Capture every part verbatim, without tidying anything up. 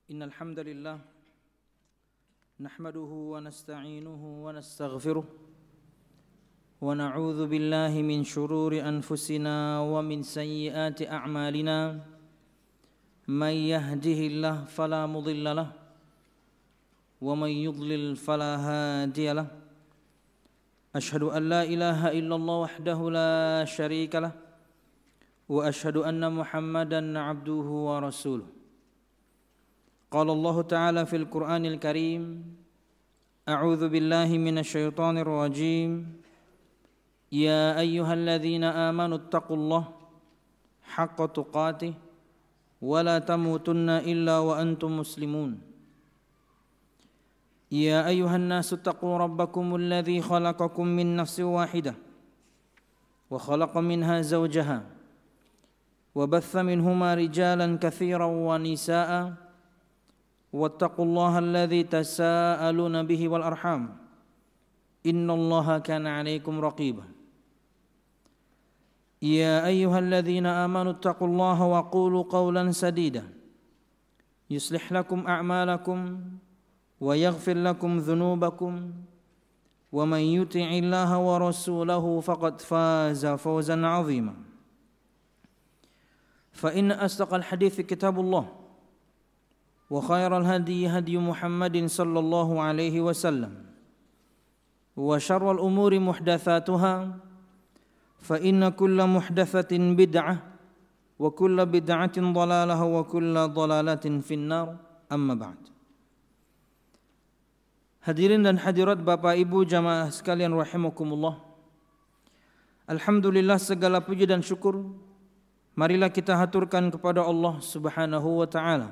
إن الحمد لله نحمده ونستعينه ونستغفره ونعوذ بالله من شرور أنفسنا ومن سيئات أعمالنا من يهده الله فلا مضل له ومن يضلل فلا هادي له أشهد أن لا إله إلا الله وحده لا شريك له وأشهد أن محمدا عبده ورسوله قال الله تعالى في القرآن الكريم أعوذ بالله من الشيطان الرجيم يا أيها الذين آمنوا اتقوا الله حق تقاته ولا تموتن إلا وأنتم مسلمون يا أيها الناس اتقوا ربكم الذي خلقكم من نفس واحدة وخلق منها زوجها وبث منهما رجالا كثيرا ونساء واتقوا الله الذي تساءلون به والأرحام إن الله كان عليكم رقيبا يا أيها الذين آمنوا اتقوا الله وقولوا قولا سديدا يصلح لكم أعمالكم ويغفر لكم ذنوبكم ومن يطع الله ورسوله فقد فاز فوزا عظيما فإن أصدق الحديث كتاب الله وخير الهدي هدي محمد صلى الله عليه وسلم وشر الأمور محدثاتها فإن كل محدثة بدعة وكل بدعة ضلالة وكل ضلالة في النار أما بعد. Hadirin dan hadirat Bapak Ibu jamaah sekalian rahimakumullah. Alhamdulillah, segala puji dan syukur marilah kita haturkan kepada Allah Subhanahu wa taala.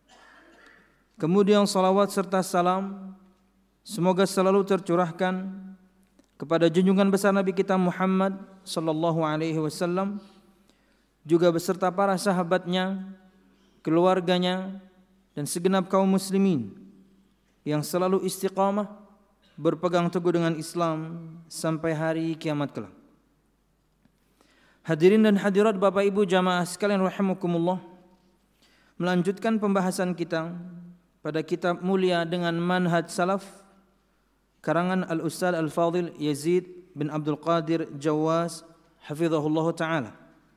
Kemudian salawat serta salam semoga selalu tercurahkan kepada junjungan besar Nabi kita Muhammad sallallahu alaihi wasallam, juga beserta para sahabatnya, keluarganya, dan segenap kaum muslimin yang selalu istiqamah berpegang teguh dengan Islam sampai hari kiamat kelak. Hadirin dan hadirat Bapak Ibu jamaah sekalian rahimakumullah, melanjutkan pembahasan kita pada kitab mulia dengan manhaj salaf karangan Al-Ustaz Al-Fadil Yazid bin Abdul Qadir Jawaz hafizahullah ta'ala.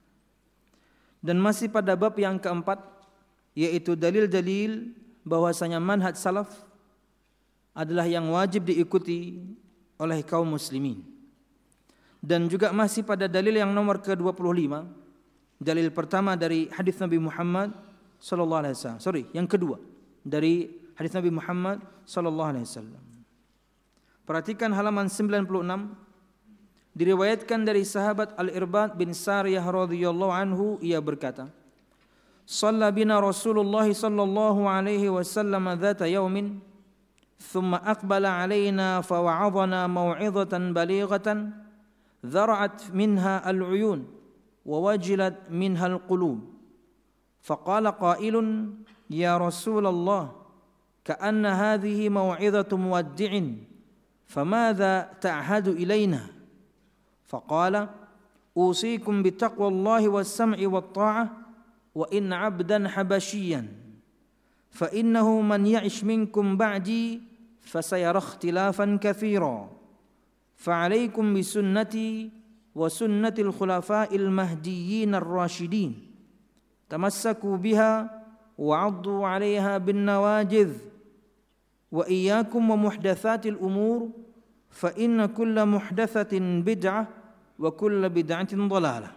Dan masih pada bab yang keempat, yaitu dalil-dalil bahwasanya manhaj salaf adalah yang wajib diikuti oleh kaum muslimin. Dan juga masih pada dalil yang nomor ke dua puluh lima, dalil pertama dari hadis Nabi Muhammad sallallahu alaihi wasallam. Sorry, yang kedua dari hadis Nabi Muhammad sallallahu alaihi wasallam. Perhatikan halaman sembilan puluh enam. Diriwayatkan dari sahabat Al-Irbad bin Sariyah radhiyallahu anhu, ia berkata, "Shalla bina Rasulullah sallallahu alaihi wasallam dzata yaumin, thumma aqbala alaina fa wa'adhana mau'izatan balighatan, dhara'at minha al-'uyun wa wajilat minha al-qulub. Faqala qailun, ya Rasulullah, ka'anna hadhihi mau'izatu muwaddi'in, famadha ta'hadu ilaina?" Faqala, "Usikum bitaqwallahi was-sam'i wat-tha'ah, wa in 'abdan habasyiyan, fa innahu man ya'ish minkum ba'di fasayara ikhtilafan katsira, fa 'alaykum bi sunnati wa sunnatil khulafa'il mahdiyyin ar-rasyidin, tamassaku biha wa 'addu 'alayha bin nawajidh, wa iyyakum wa muhdatsatil umur, fa inna kulla muhdatsatin bid'ah wa kulla bid'atin dhalalah."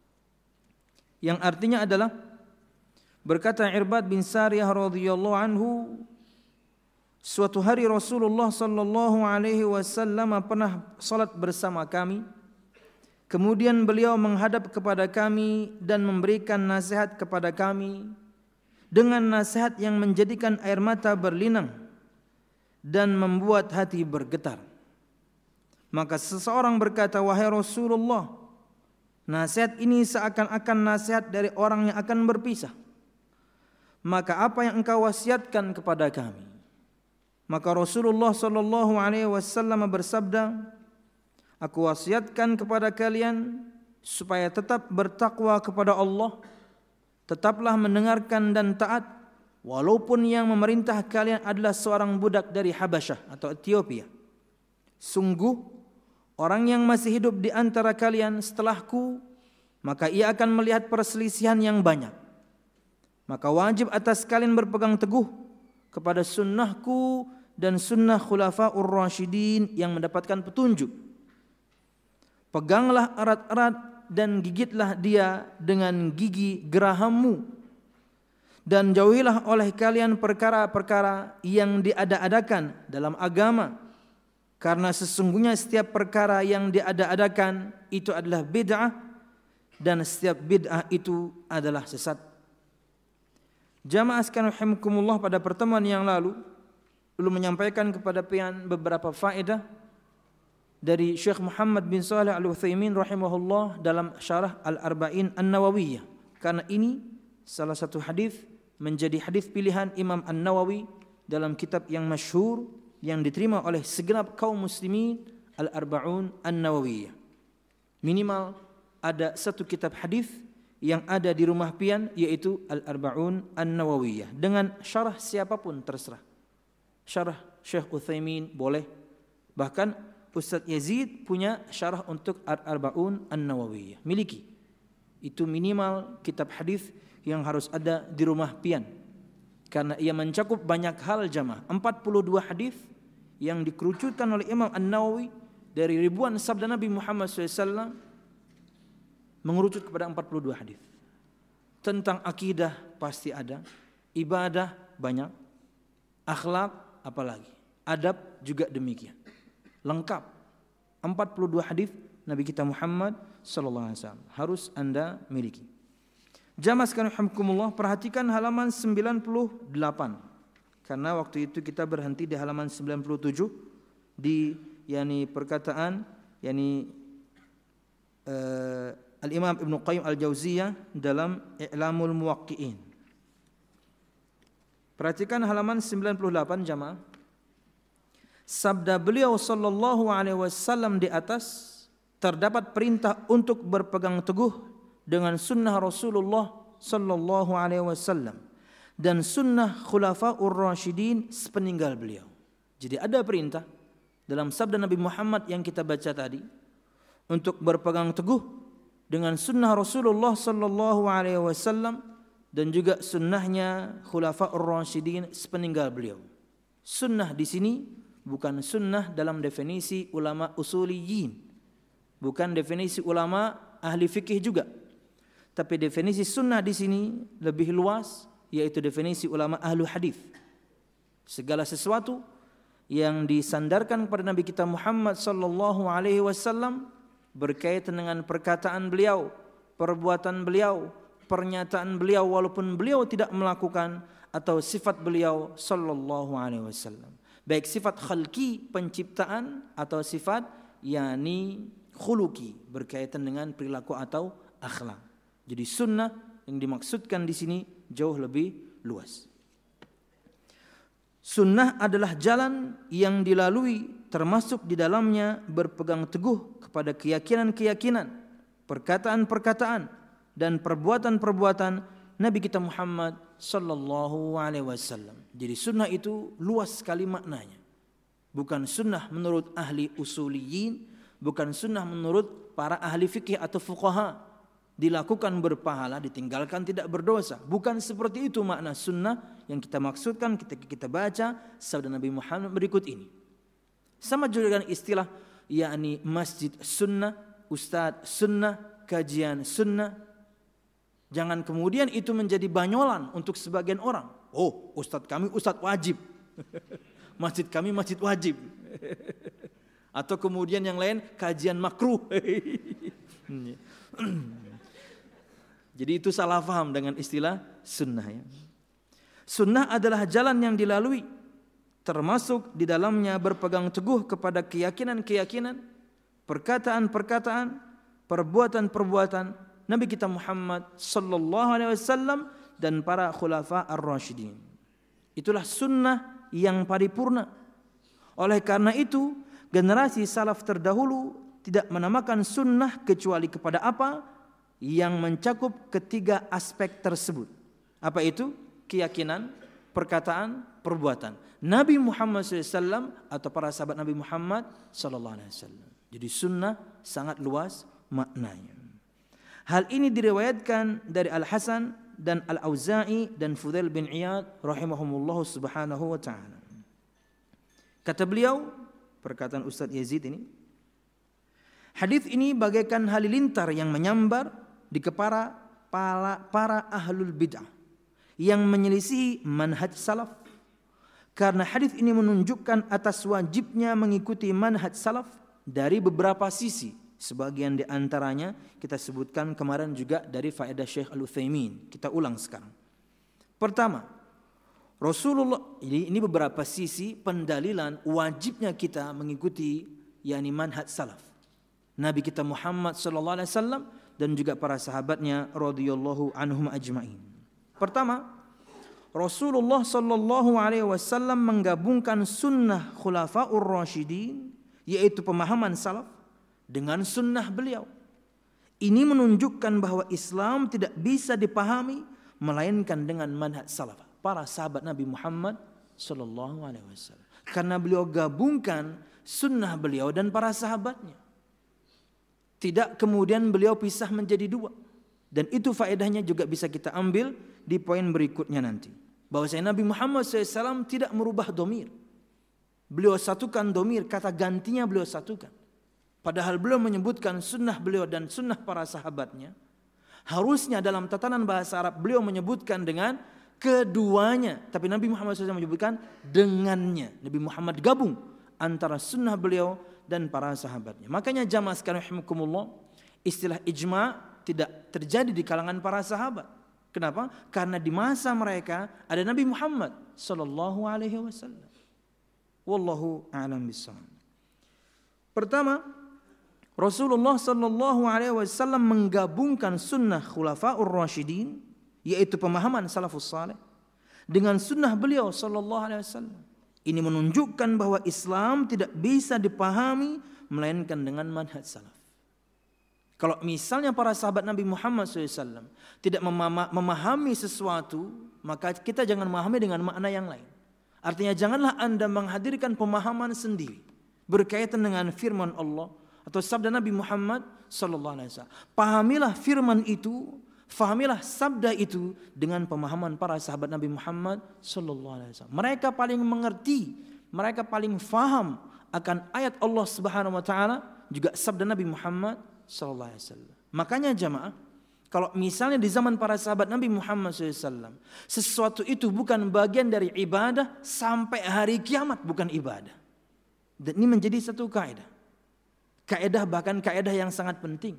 Yang artinya adalah, berkata Irbad bin Sariyah radhiyallahu anhu, suatu hari Rasulullah sallallahu alaihi wasallam pernah salat bersama kami. Kemudian beliau menghadap kepada kami dan memberikan nasihat kepada kami dengan nasihat yang menjadikan air mata berlinang dan membuat hati bergetar. Maka seseorang berkata, "Wahai Rasulullah, nasihat ini seakan-akan nasihat dari orang yang akan berpisah. Maka apa yang engkau wasiatkan kepada kami?" Maka Rasulullah sallallahu alaihi wasallam bersabda, "Aku wasiatkan kepada kalian supaya tetap bertakwa kepada Allah, tetaplah mendengarkan dan taat, walaupun yang memerintah kalian adalah seorang budak dari Habasyah atau Ethiopia. Sungguh orang yang masih hidup di antara kalian setelahku, maka ia akan melihat perselisihan yang banyak. Maka wajib atas kalian berpegang teguh kepada sunnahku dan sunnah khulafaur rasyidin yang mendapatkan petunjuk. Peganglah erat-erat dan gigitlah dia dengan gigi gerahammu, dan jauhilah oleh kalian perkara-perkara yang diada-adakan dalam agama, karena sesungguhnya setiap perkara yang diada-adakan itu adalah bid'ah, dan setiap bid'ah itu adalah sesat. Jamaah sekalian rahimakumullah, pada pertemuan yang lalu belum menyampaikan kepada pian beberapa faedah dari Syekh Muhammad bin Shalih Al-Utsaimin rahimahullah dalam syarah Al-Arba'in An-Nawawiyah, karena ini salah satu hadis menjadi hadis pilihan Imam An-Nawawi dalam kitab yang masyhur yang diterima oleh segenap kaum muslimin, Al-Arba'un An-Nawawiyah. Minimal ada satu kitab hadis yang ada di rumah pian, yaitu Al-Arba'un An-Nawawiyah dengan syarah siapapun terserah. Syarah Syekh Utsaimin boleh, bahkan Ustaz Yazid punya syarah untuk Al-Arba'un An-Nawawiyah, miliki. Itu minimal kitab hadis yang harus ada di rumah pian, karena ia mencakup banyak hal jamaah. empat puluh dua hadis yang dikerucutkan oleh Imam An-Nawawi dari ribuan sabda Nabi Muhammad shallallahu alaihi wasallam, mengerucut kepada empat puluh dua hadis. Tentang akidah pasti ada, ibadah banyak, akhlak apalagi, adab juga demikian. Lengkap. empat puluh dua hadis Nabi kita Muhammad sallallahu alaihi wasallam harus Anda miliki. Jamaah sekalian rahimakumullah, perhatikan halaman sembilan puluh delapan. Karena waktu itu kita berhenti di halaman sembilan puluh tujuh di yakni perkataan yakni uh, Al-Imam Ibnu Qayyim Al-Jauziyah dalam I'lamul Muwaqqi'in. Perhatikan halaman sembilan puluh delapan jamaah. Sabda beliau sallallahu alaihi wasallam di atas terdapat perintah untuk berpegang teguh dengan sunnah Rasulullah sallallahu alaihi wasallam dan sunnah khulafaur rasyidin sepeninggal beliau. Jadi ada perintah dalam sabda Nabi Muhammad yang kita baca tadi untuk berpegang teguh dengan sunnah Rasulullah sallallahu alaihi wasallam dan juga sunnahnya khulafaur rasyidin sepeninggal beliau. Sunnah di sini bukan sunnah dalam definisi ulama usuliyin, bukan definisi ulama ahli fikih juga, tapi definisi sunnah di sini lebih luas, yaitu definisi ulama ahlu hadis. Segala sesuatu yang disandarkan kepada Nabi kita Muhammad sallallahu alaihi wasallam berkaitan dengan perkataan beliau, perbuatan beliau, pernyataan beliau walaupun beliau tidak melakukan, atau sifat beliau sallallahu alaihi wasallam. Baik sifat khalqi penciptaan atau sifat yakni khuluqi berkaitan dengan perilaku atau akhlak. Jadi sunnah yang dimaksudkan di sini jauh lebih luas. Sunnah adalah jalan yang dilalui, termasuk di dalamnya berpegang teguh kepada keyakinan-keyakinan, perkataan-perkataan dan perbuatan-perbuatan Nabi kita Muhammad sallallahu alaihi wasallam. Jadi sunnah itu luas sekali maknanya. Bukan sunnah menurut ahli usuliyin, bukan sunnah menurut para ahli fikih atau fuqaha, dilakukan berpahala, ditinggalkan tidak berdosa. Bukan seperti itu makna sunnah yang kita maksudkan ketika kita baca sabda Nabi Muhammad berikut ini. Sama juga dengan istilah yakni masjid sunnah, ustadz sunnah, kajian sunnah. Jangan kemudian itu menjadi banyolan untuk sebagian orang. Oh, ustadz kami ustadz wajib. Masjid kami masjid wajib. Atau kemudian yang lain kajian makruh. Jadi itu salah faham dengan istilah sunnah ya. Sunnah adalah jalan yang dilalui, termasuk di dalamnya berpegang teguh kepada keyakinan-keyakinan, perkataan-perkataan, perbuatan-perbuatan Nabi kita Muhammad sallallahu alaihi wasallam dan para khulafa ar-rasyidin. Itulah sunnah yang paripurna. Oleh karena itu, generasi salaf terdahulu tidak menamakan sunnah kecuali kepada apa yang mencakup ketiga aspek tersebut. Apa itu? Keyakinan, perkataan, perbuatan. Nabi Muhammad shallallahu alaihi wasallam atau para sahabat Nabi Muhammad sallallahu alaihi wasallam. Jadi sunnah sangat luas maknanya. Hal ini diriwayatkan dari Al-Hasan dan Al-Auza'i dan Fudail bin Iyad rahimahumullah subhanahu wa ta'ala. Kata beliau, perkataan Ustaz Yazid ini, hadis ini bagaikan halilintar yang menyambar di kepala para, para ahlul bid'ah yang menyelisihi manhaj salaf. Karena hadis ini menunjukkan atas wajibnya mengikuti manhaj salaf dari beberapa sisi. Sebagian di antaranya kita sebutkan kemarin juga dari faedah Syekh Al-Utsaimin. Kita ulang sekarang. Pertama, Rasulullah, ini, ini beberapa sisi pendalilan wajibnya kita mengikuti yakni manhaj salaf. Nabi kita Muhammad sallallahu alaihi wasallam dan juga para sahabatnya radhiyallahu anhum ajmain. Pertama, Rasulullah sallallahu alaihi wasallam menggabungkan sunnah khulafaur rasyidin, yaitu pemahaman salaf, dengan sunnah beliau. Ini menunjukkan bahwa Islam tidak bisa dipahami melainkan dengan manhaj salaf, para sahabat Nabi Muhammad sallallahu alaihi wasallam. Karena beliau gabungkan sunnah beliau dan para sahabatnya. Tidak kemudian beliau pisah menjadi dua. Dan itu faedahnya juga bisa kita ambil di poin berikutnya nanti. Bahwasanya Nabi Muhammad shallallahu alaihi wasallam tidak merubah domir. Beliau satukan domir, kata gantinya beliau satukan. Padahal beliau menyebutkan sunnah beliau dan sunnah para sahabatnya. Harusnya dalam tatanan bahasa Arab beliau menyebutkan dengan keduanya. Tapi Nabi Muhammad shallallahu alaihi wasallam menyebutkan dengannya. Nabi Muhammad gabung antara sunnah beliau dan para sahabatnya. Makanya jamaah sekalian rahimakumullah, istilah ijma' tidak terjadi di kalangan para sahabat. Kenapa? Karena di masa mereka ada Nabi Muhammad sallallahu alaihi wasallam. Wallahu a'lam bishawab. Pertama, Rasulullah sallallahu alaihi wasallam menggabungkan sunnah khulafaur rasyidin, yaitu pemahaman salafus saleh, dengan sunnah beliau sallallahu alaihi wasallam. Ini menunjukkan bahwa Islam tidak bisa dipahami melainkan dengan manhaj salaf. Kalau misalnya para sahabat Nabi Muhammad shallallahu alaihi wasallam tidak memahami sesuatu, maka kita jangan memahami dengan makna yang lain. Artinya janganlah Anda menghadirkan pemahaman sendiri berkaitan dengan firman Allah atau sabda Nabi Muhammad sallallahu alaihi wasallam. Pahamilah firman itu, fahamilah sabda itu dengan pemahaman para sahabat Nabi Muhammad sallallahu alaihi wasallam. Mereka paling mengerti, mereka paling faham akan ayat Allah Subhanahu wa taala, juga sabda Nabi Muhammad sallallahu alaihi wasallam. Makanya jamaah, kalau misalnya di zaman para sahabat Nabi Muhammad sallallahu alaihi wasallam sesuatu itu bukan bagian dari ibadah, sampai hari kiamat bukan ibadah. Dan ini menjadi satu kaidah. Kaidah bahkan kaidah yang sangat penting.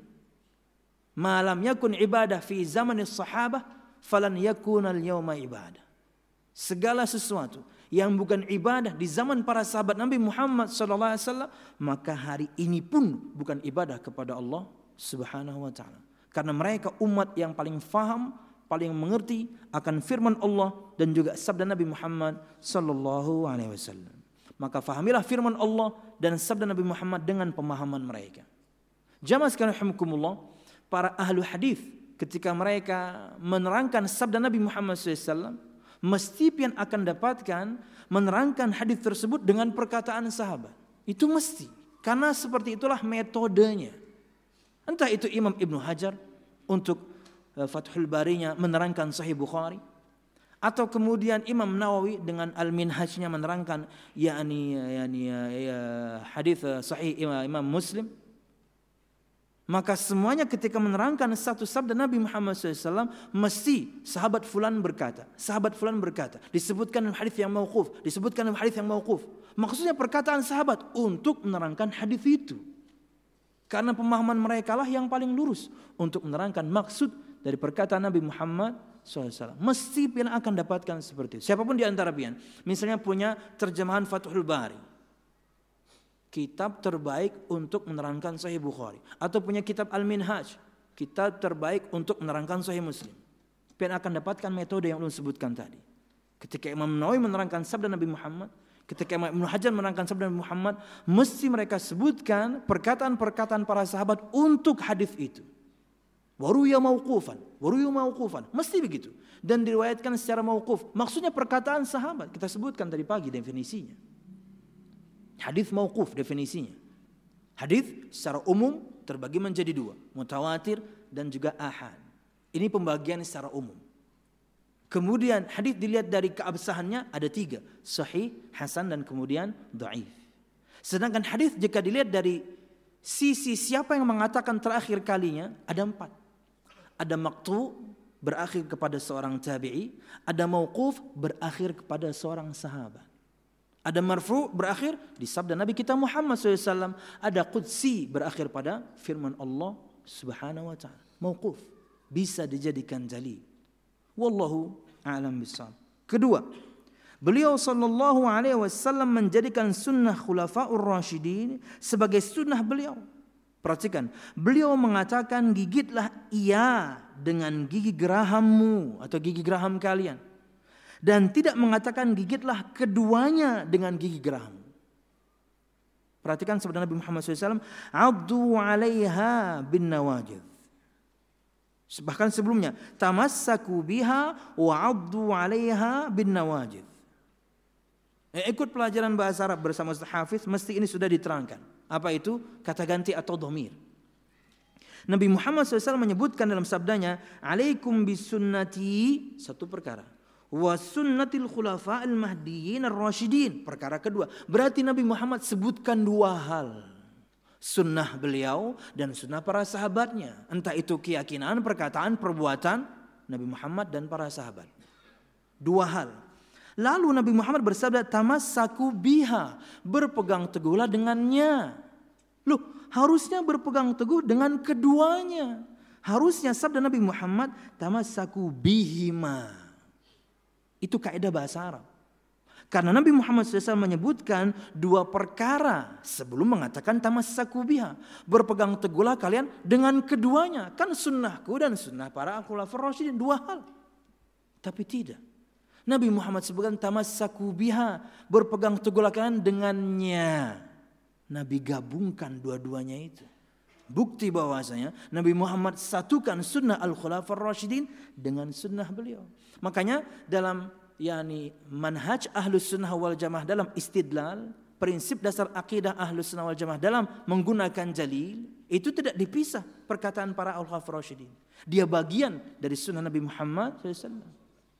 Malam yakun ibadah fi zamanis sahabah falan yakunal yauma ibadah. Segala sesuatu yang bukan ibadah di zaman para sahabat Nabi Muhammad sallallahu alaihi wasallam, maka hari ini pun bukan ibadah kepada Allah Subhanahu wa taala. Karena mereka umat yang paling faham, paling mengerti akan firman Allah dan juga sabda Nabi Muhammad sallallahu alaihi wasallam. Maka fahamilah firman Allah dan sabda Nabi Muhammad dengan pemahaman mereka. Jamaah sekalian rahimakumullah, para ahlu hadis ketika mereka menerangkan sabda Nabi Muhammad sallallahu alaihi wasallam, mesti pian akan dapatkan menerangkan hadis tersebut dengan perkataan sahabat. Itu mesti, karena seperti itulah metodenya. Entah itu Imam Ibnu Hajar untuk Fathul Barinya menerangkan Sahih Bukhari, atau kemudian Imam Nawawi dengan Al-Minhajnya menerangkan yakni yakni ya, hadis sahih Imam Muslim. Maka semuanya ketika menerangkan satu sabda Nabi Muhammad sallallahu alaihi wasallam, mesti sahabat fulan berkata, sahabat fulan berkata, disebutkan dalam hadis yang mauquf, disebutkan dalam hadis yang mauquf. Maksudnya perkataan sahabat untuk menerangkan hadis itu. Karena pemahaman mereka lah yang paling lurus untuk menerangkan maksud dari perkataan Nabi Muhammad sallallahu alaihi wasallam. Mesti pian akan dapatkan seperti itu. Siapapun di antara pian, misalnya punya terjemahan Fathul Bari, kitab terbaik untuk menerangkan Sahih Bukhari, atau punya kitab Al-Minhaj, kitab terbaik untuk menerangkan Sahih Muslim, pian akan dapatkan metode yang ulun sebutkan tadi. Ketika Imam Nawawi menerangkan sabda Nabi Muhammad, ketika Imam Ibnu Hajar menerangkan sabda Nabi Muhammad, mesti mereka sebutkan perkataan-perkataan para sahabat untuk hadis itu. Waruya mauqufan, waruya mauqufan, mesti begitu. Dan diriwayatkan secara mauquf. Maksudnya perkataan sahabat. Kita sebutkan tadi pagi definisinya. Hadis mauquf definisinya. Hadis secara umum terbagi menjadi dua, mutawatir dan juga ahad. Ini pembagian secara umum. Kemudian hadis dilihat dari keabsahannya ada tiga, sahih, hasan dan kemudian dhaif. Sedangkan hadis jika dilihat dari sisi siapa yang mengatakan terakhir kalinya ada empat. Ada maqtu berakhir kepada seorang tabi'i, ada mauquf berakhir kepada seorang sahabat. Ada marfu berakhir di sabda Nabi kita Muhammad shallallahu alaihi wasallam, ada qudsi berakhir pada firman Allah Subhanahu wa taala. Mauquf bisa dijadikan dalil. Wallahu a'lam bishawab. Kedua, beliau sallallahu alaihi wasallam menjadikan sunnah khulafaur rasyidin sebagai sunnah beliau. Perhatikan, beliau mengatakan gigitlah ia dengan gigi gerahammu atau gigi geraham kalian. Dan tidak mengatakan gigitlah keduanya dengan gigi geraham. Perhatikan sabda Nabi Muhammad shallallahu alaihi wasallam, "Addu 'alaiha bin nawajidh." Bahkan sebelumnya, "Tamassaku biha wa 'addu 'alaiha bin nawajidh." Eh, ikut pelajaran bahasa Arab bersama Ustaz Hafiz, mesti ini sudah diterangkan. Apa itu? Kata ganti atau dhamir. Nabi Muhammad shallallahu alaihi wasallam menyebutkan dalam sabdanya, "Alaikum bisunnati," satu perkara. "Wa sunnatil khulafa'il mahdiyyin ar-rasyidin," perkara kedua. Berarti Nabi Muhammad sebutkan dua hal. Sunnah beliau dan sunnah para sahabatnya. Entah itu keyakinan, perkataan, perbuatan Nabi Muhammad dan para sahabat. Dua hal. Lalu Nabi Muhammad bersabda, "Tamassaku biha," berpegang teguhlah dengannya. Loh, harusnya berpegang teguh dengan keduanya. Harusnya sabda Nabi Muhammad, "Tamassaku bihima." Itu kaidah bahasa Arab. Karena Nabi Muhammad shallallahu alaihi wasallam menyebutkan dua perkara sebelum mengatakan tamassaku biha. Berpegang teguhlah kalian dengan keduanya. Kan sunnahku dan sunnah para khulafaur rasyidin, dua hal. Tapi tidak. Nabi Muhammad sebutkan tamassaku biha, berpegang teguhlah kalian dengannya. Nabi gabungkan dua-duanya itu. Bukti bahwasanya Nabi Muhammad satukan sunnah al-khulafaur rasyidin dengan sunnah beliau. Makanya dalam yakni manhaj ahlus sunnah wal jamaah dalam istidlal, prinsip dasar akidah ahlus sunnah wal jamaah dalam menggunakan dalil, itu tidak dipisah perkataan para al-khulafaur rasyidin. Dia bagian dari sunnah Nabi Muhammad shallallahu alaihi wasallam.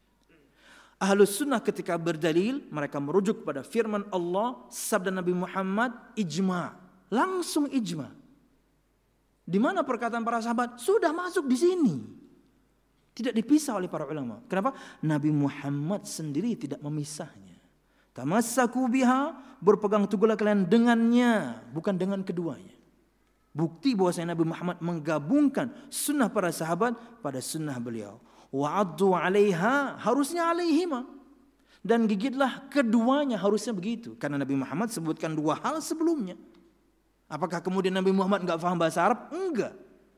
Ahlus sunnah ketika berdalil, mereka merujuk pada firman Allah, sabda Nabi Muhammad, ijma. Langsung ijma. Di mana perkataan para sahabat? Sudah masuk di sini. Tidak dipisah oleh para ulama. Kenapa? Nabi Muhammad sendiri tidak memisahnya. Tamassaku biha, berpegang teguhlah kalian dengannya, bukan dengan keduanya. Bukti bahwasanya Nabi Muhammad menggabungkan sunnah para sahabat pada sunnah beliau. Wa'addu 'alaiha, harusnya 'alaihima. Dan gigitlah keduanya, harusnya begitu. Karena Nabi Muhammad sebutkan dua hal sebelumnya. Apakah kemudian Nabi Muhammad enggak faham bahasa Arab? Enggak.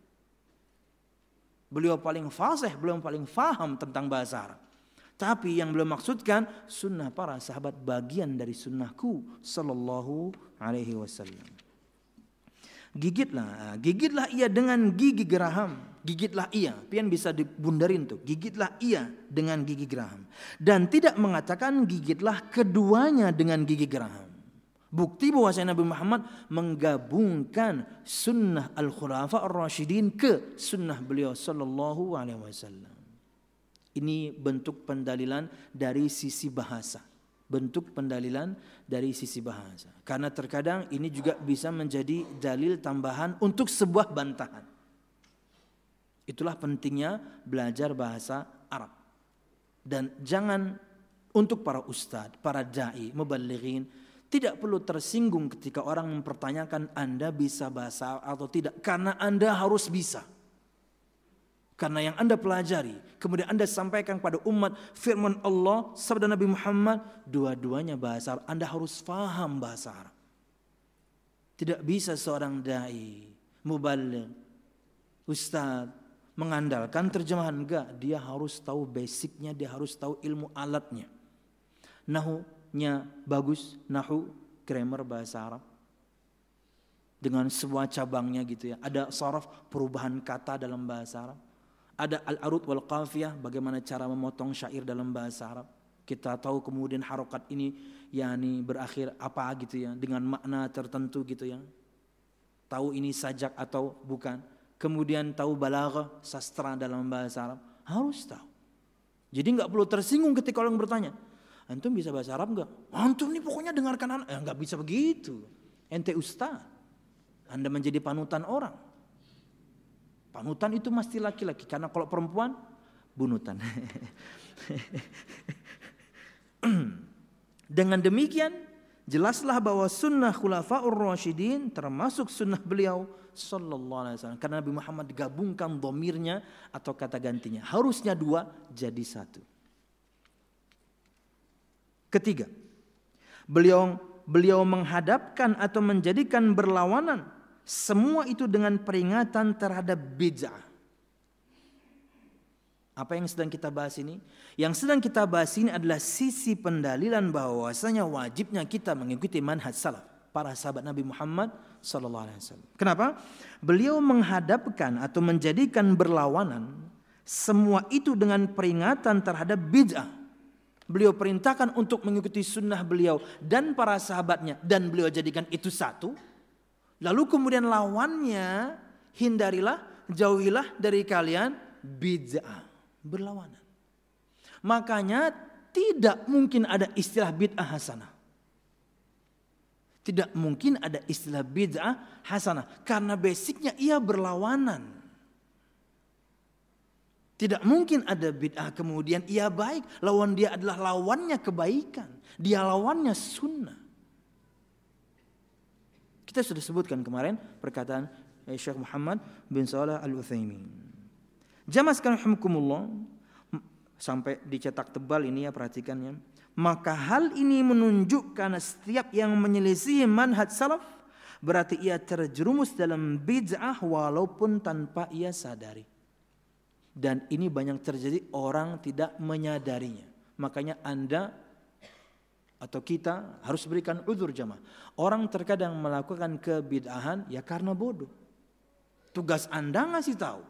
Beliau paling fasih, beliau paling faham tentang bahasa Arab. Tapi yang beliau maksudkan, sunnah para sahabat bagian dari sunnahku sallallahu alaihi wasallam. Gigitlah, gigitlah ia dengan gigi geraham. Gigitlah ia, pian bisa dibundarin tuh. Gigitlah ia dengan gigi geraham. Dan tidak mengatakan gigitlah keduanya dengan gigi geraham. Bukti bahwasanya Nabi Muhammad menggabungkan sunnah al-khulafa ar-rasyidin ke sunnah beliau sallallahu alaihi wasallam. Ini bentuk pendalilan dari sisi bahasa. Bentuk pendalilan dari sisi bahasa. Karena terkadang ini juga bisa menjadi dalil tambahan untuk sebuah bantahan. Itulah pentingnya belajar bahasa Arab. Dan jangan untuk para ustadz, para da'i, mubalighin, tidak perlu tersinggung ketika orang mempertanyakan Anda bisa bahasa Arab atau tidak. Karena Anda harus bisa. Karena yang Anda pelajari, kemudian Anda sampaikan kepada umat firman Allah, sabda Nabi Muhammad, dua-duanya bahasa Arab. Anda harus faham bahasa Arab. Tidak bisa seorang da'i, mubaligh, ustaz mengandalkan terjemahan. Enggak, dia harus tahu basicnya, dia harus tahu ilmu alatnya. Nahunya bagus, nahu, grammar bahasa Arab. dengan semua cabangnya gitu ya. Ada saraf, perubahan kata dalam bahasa Arab. Ada al-arud wal qafiyah, bagaimana cara memotong syair dalam bahasa Arab. Kita tahu kemudian harokat ini yakni berakhir apa gitu ya, dengan makna tertentu gitu ya. Tahu ini sajak atau bukan. Kemudian tahu balaghah, sastra dalam bahasa Arab, harus tahu. Jadi enggak perlu tersinggung ketika orang bertanya, antum bisa bahasa Arab enggak? Antum nih pokoknya dengarkan anak. Ya enggak bisa begitu. Ente ustaz. Anda menjadi panutan orang. Panutan itu mesti laki-laki, karena kalau perempuan bunutan. Dengan demikian jelaslah bahwa sunnah khulafaur rasyidin termasuk sunnah beliau sallallahu alaihi wasallam, karena Nabi Muhammad digabungkan dhamirnya atau kata gantinya, harusnya dua jadi satu. Ketiga, beliau beliau menghadapkan atau menjadikan berlawanan semua itu dengan peringatan terhadap bid'ah. Apa yang sedang kita bahas ini? Yang sedang kita bahas ini adalah sisi pendalilan bahwasanya wajibnya kita mengikuti manhaj salaf, para sahabat Nabi Muhammad sallallahu alaihi wasallam. Kenapa? Beliau menghadapkan atau menjadikan berlawanan semua itu dengan peringatan terhadap bid'ah. Beliau perintahkan untuk mengikuti sunnah beliau dan para sahabatnya, dan beliau jadikan itu satu. Lalu kemudian lawannya, hindarilah, jauhilah dari kalian bid'ah. Berlawanan. Makanya tidak mungkin ada istilah bid'ah hasanah. Tidak mungkin ada istilah bid'ah hasanah, karena basicnya ia berlawanan. Tidak mungkin ada bid'ah kemudian ia baik, lawan dia adalah lawannya kebaikan, dia lawannya sunnah. Kita sudah sebutkan kemarin perkataan Syekh Muhammad bin Shalih Al-Utsaimin. Jamaah sekalian rahimakumullah, sampai dicetak tebal ini ya, perhatikannya. Maka hal ini menunjukkan setiap yang menyelisihi manhaj salaf berarti ia terjerumus dalam bid'ah walaupun tanpa ia sadari. Dan ini banyak terjadi, orang tidak menyadarinya. Makanya Anda atau kita harus berikan uzur jamaah. Orang terkadang melakukan kebid'ahan ya karena bodoh. Tugas Anda ngasih tahu.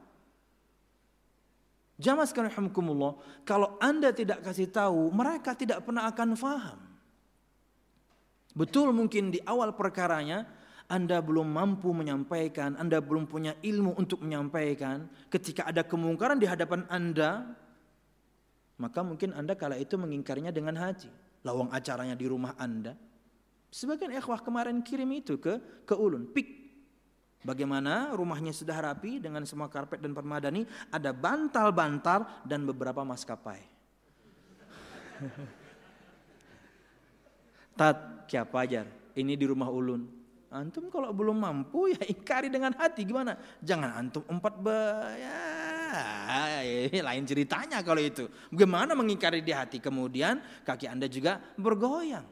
Jamaah sekalian rahimakumullah, kalau Anda tidak kasih tahu, mereka tidak pernah akan faham. Betul, mungkin di awal perkaranya Anda belum mampu menyampaikan, Anda belum punya ilmu untuk menyampaikan. Ketika ada kemungkaran di hadapan Anda, maka mungkin Anda kala itu mengingkarinya dengan hati. Lawang acaranya di rumah Anda. Sebagian ikhwah kemarin kirim itu ke ke Ulun, pik. Bagaimana rumahnya sudah rapi dengan semua karpet dan permadani, ada bantal-bantal dan beberapa maskapai. Tat, kia pajar, ini di rumah Ulun. Antum kalau belum mampu ya ingkari dengan hati, gimana? Jangan antum empat be, ya, lain ceritanya kalau itu. Bagaimana mengingkari di hati, kemudian kaki Anda juga bergoyang.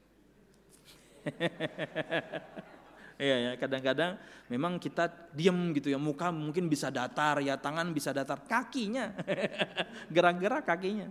Iya ya, kadang-kadang memang kita diam gitu ya, muka mungkin bisa datar ya, tangan bisa datar, kakinya gerak-gerak kakinya.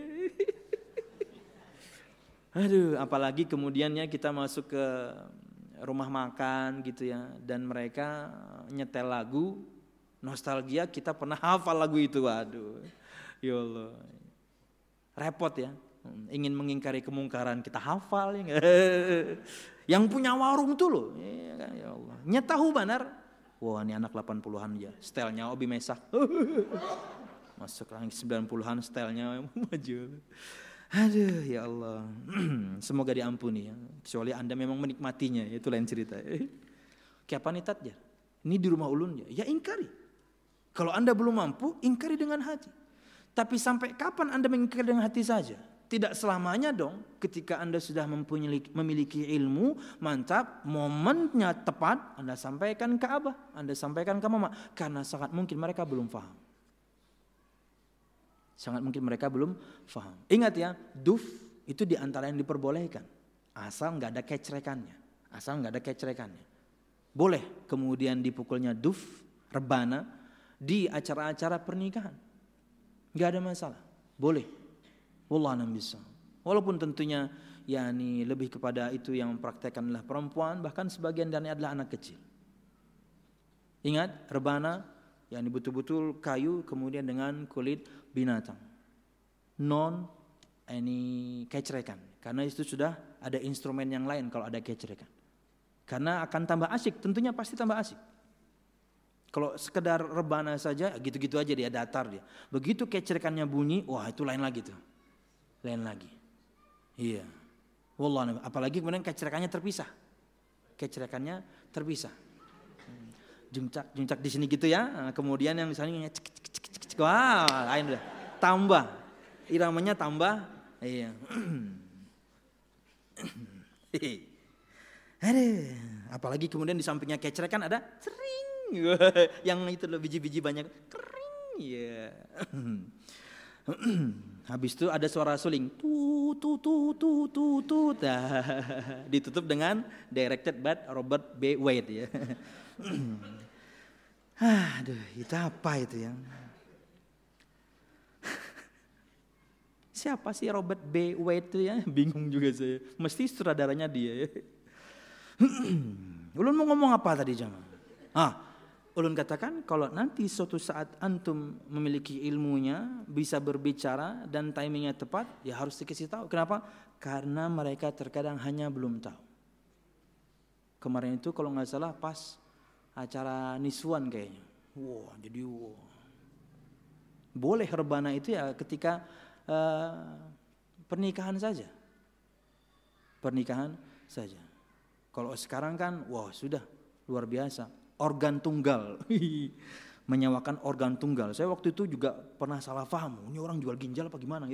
Aduh, apalagi kemudiannya kita masuk ke rumah makan gitu ya, dan mereka nyetel lagu nostalgia, kita pernah hafal lagu itu. Waduh, ya Allah, repot ya. Ingin mengingkari kemungkaran kita hafal ya. Yang punya warung tuh loh, ya Allah, nyetahu benar. Wah, ini anak delapan puluhan ya, stylenya Obi Mesak. Masuk lagi sembilan puluhan stylenya maju. Aduh, ya Allah. Semoga diampuni ya. Kecuali Anda memang menikmatinya, itu lain cerita. Kapan nih Tat ya? Ini di rumah Ulun ya. Ya ingkari. Kalau Anda belum mampu, ingkari dengan hati. Tapi sampai kapan Anda mengingkari dengan hati saja? Tidak selamanya dong. Ketika Anda sudah mempunyai, memiliki ilmu, mantap, momennya tepat, Anda sampaikan ke Abah, Anda sampaikan ke Mama. Karena sangat mungkin mereka belum paham. Sangat mungkin mereka belum paham. Ingat ya, duf itu diantara yang diperbolehkan. Asal nggak ada kecrekannya. Asal nggak ada kecrekannya. Boleh kemudian dipukulnya duf, rebana, di acara-acara pernikahan. Nggak ada masalah. Boleh. Wallah a'lam bishawab. Walaupun tentunya yakni lebih kepada itu yang mempraktekkan adalah perempuan, bahkan sebagian dari adalah anak kecil. Ingat, rebana yang betul-betul kayu kemudian dengan kulit binatang. Non any kecrekan. Karena itu sudah ada instrumen yang lain kalau ada kecrekan. Karena akan tambah asik, tentunya pasti tambah asik. Kalau sekedar rebana saja gitu-gitu aja dia, datar dia. Begitu kecrekannya bunyi, wah itu lain lagi tuh. Lain lagi. Iya. Wallah, apalagi kemudian kecrekannya terpisah. Kecrekannya terpisah. Juncak juncak di sini gitu ya. Kemudian yang di sana cek cek cek cek cek. Wah, lain udah. Tambah. Iramanya tambah. Iya. Aduh, apalagi kemudian di sampingnya kecrek kan ada sering. Yang itu loh biji-biji banyak kering. Iya. Habis itu ada suara suling. Tu tu tu tu tu tu. Ditutup dengan directed by Robert B. Wade ya. Aduh, itu apa itu yang? Siapa sih Robert B. Wade itu ya? Bingung juga saya. Mesti sutradaranya dia ya. Ulun mau ngomong apa tadi jamaah? Ah, ulun katakan kalau nanti suatu saat antum memiliki ilmunya, bisa berbicara dan timingnya tepat, ya harus dikasih tahu. Kenapa? Karena mereka terkadang hanya belum tahu. Kemarin itu kalau nggak salah pas acara Niswan kayaknya. Wah, jadi wow. Boleh rebana itu ya ketika uh, pernikahan saja. Pernikahan saja. Kalau sekarang kan wah sudah luar biasa. Organ tunggal. Menyewakan organ tunggal. Saya waktu itu juga pernah salah paham. Ini orang jual ginjal apa gimana?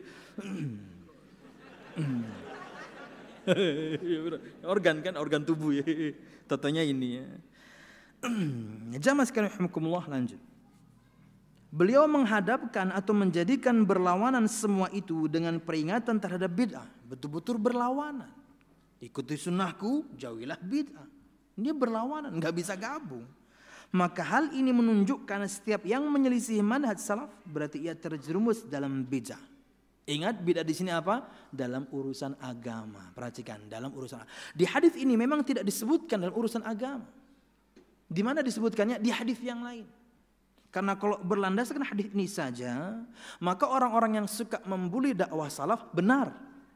Organ kan, organ tubuh ya. Totonya ini ya. Jamaah sekalian rahimakumullah, lanjut. Beliau menghadapkan atau menjadikan berlawanan semua itu dengan peringatan terhadap bid'ah. Betul-betul berlawanan. Ikuti sunnahku, jauhilah bid'ah. Dia berlawanan, nggak bisa gabung. Maka hal ini menunjukkan setiap yang menyelisih manhaj salaf berarti ia terjerumus dalam bid'ah. Ingat bid'ah di sini apa? Dalam urusan agama. Perhatikan, dalam urusan. Di hadis ini memang tidak disebutkan dalam urusan agama. Di mana disebutkannya? Di hadis yang lain. Karena kalau berlandaskan hadis ini saja, maka orang-orang yang suka membuli dakwah salaf benar.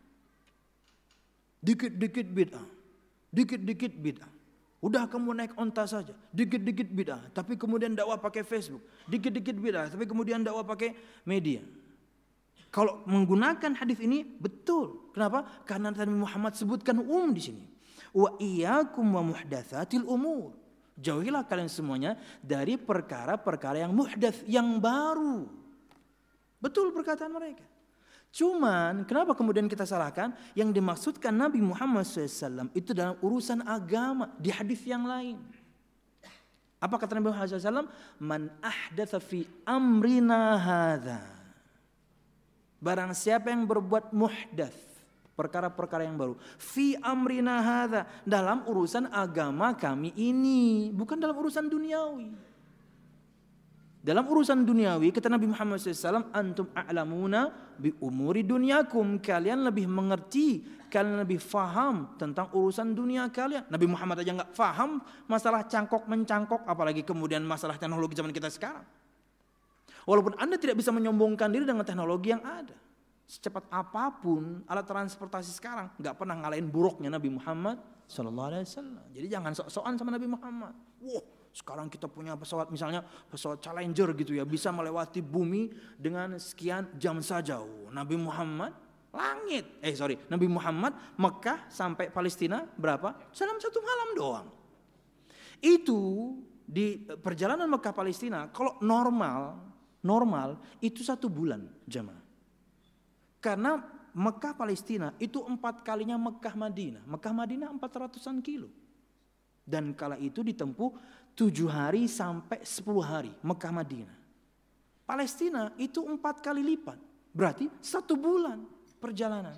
Dikit-dikit bid'ah. Dikit-dikit bid'ah. Udah kamu naik onta saja, dikit-dikit bid'ah. Tapi kemudian dakwah pakai Facebook. Dikit-dikit bid'ah, tapi kemudian dakwah pakai media. Kalau menggunakan hadis ini betul. Kenapa? Karena Nabi Muhammad sebutkan umum di sini. Wa iyyakum wa muhdatsatil umur. Jauhilah kalian semuanya dari perkara-perkara yang muhdats, yang baru. Betul perkataan mereka. Cuman kenapa kemudian kita salahkan? Yang dimaksudkan Nabi Muhammad shallallahu alaihi wasallam itu dalam urusan agama di hadis yang lain. Apa kata Nabi Muhammad shallallahu alaihi wasallam? Man ahdatsa fi amrina hadza. Barang siapa yang berbuat muhdats, perkara-perkara yang baru, fi amrina hadza, dalam urusan agama kami ini, bukan dalam urusan duniawi. Dalam urusan duniawi kata Nabi Muhammad shallallahu alaihi wasallam, antum a'lamuna bi umuri dunyakum, kalian lebih mengerti, kalian lebih faham tentang urusan dunia kalian. Nabi Muhammad aja nggak faham masalah cangkok mencangkok, apalagi kemudian masalah teknologi zaman kita sekarang. Walaupun Anda tidak bisa menyombongkan diri dengan teknologi yang ada, secepat apapun alat transportasi sekarang nggak pernah ngalahin buruknya Nabi Muhammad shallallahu alaihi wasallam. Jadi jangan sok-sokan sama Nabi Muhammad. Wow, sekarang kita punya pesawat, misalnya pesawat Challenger gitu ya, bisa melewati bumi dengan sekian jam saja. Oh, Nabi Muhammad langit, eh sorry, Nabi Muhammad Mekah sampai Palestina berapa? Dalam satu malam doang. Itu di perjalanan Mekah Palestina kalau normal, normal itu satu bulan jamaah. Karena Mekah Palestina itu empat kalinya Mekah Madinah. Mekah Madinah empat ratusan kilo. Dan kala itu ditempuh tujuh hari sampai sepuluh hari Mekah Madinah. Palestina itu empat kali lipat. Berarti satu bulan perjalanan.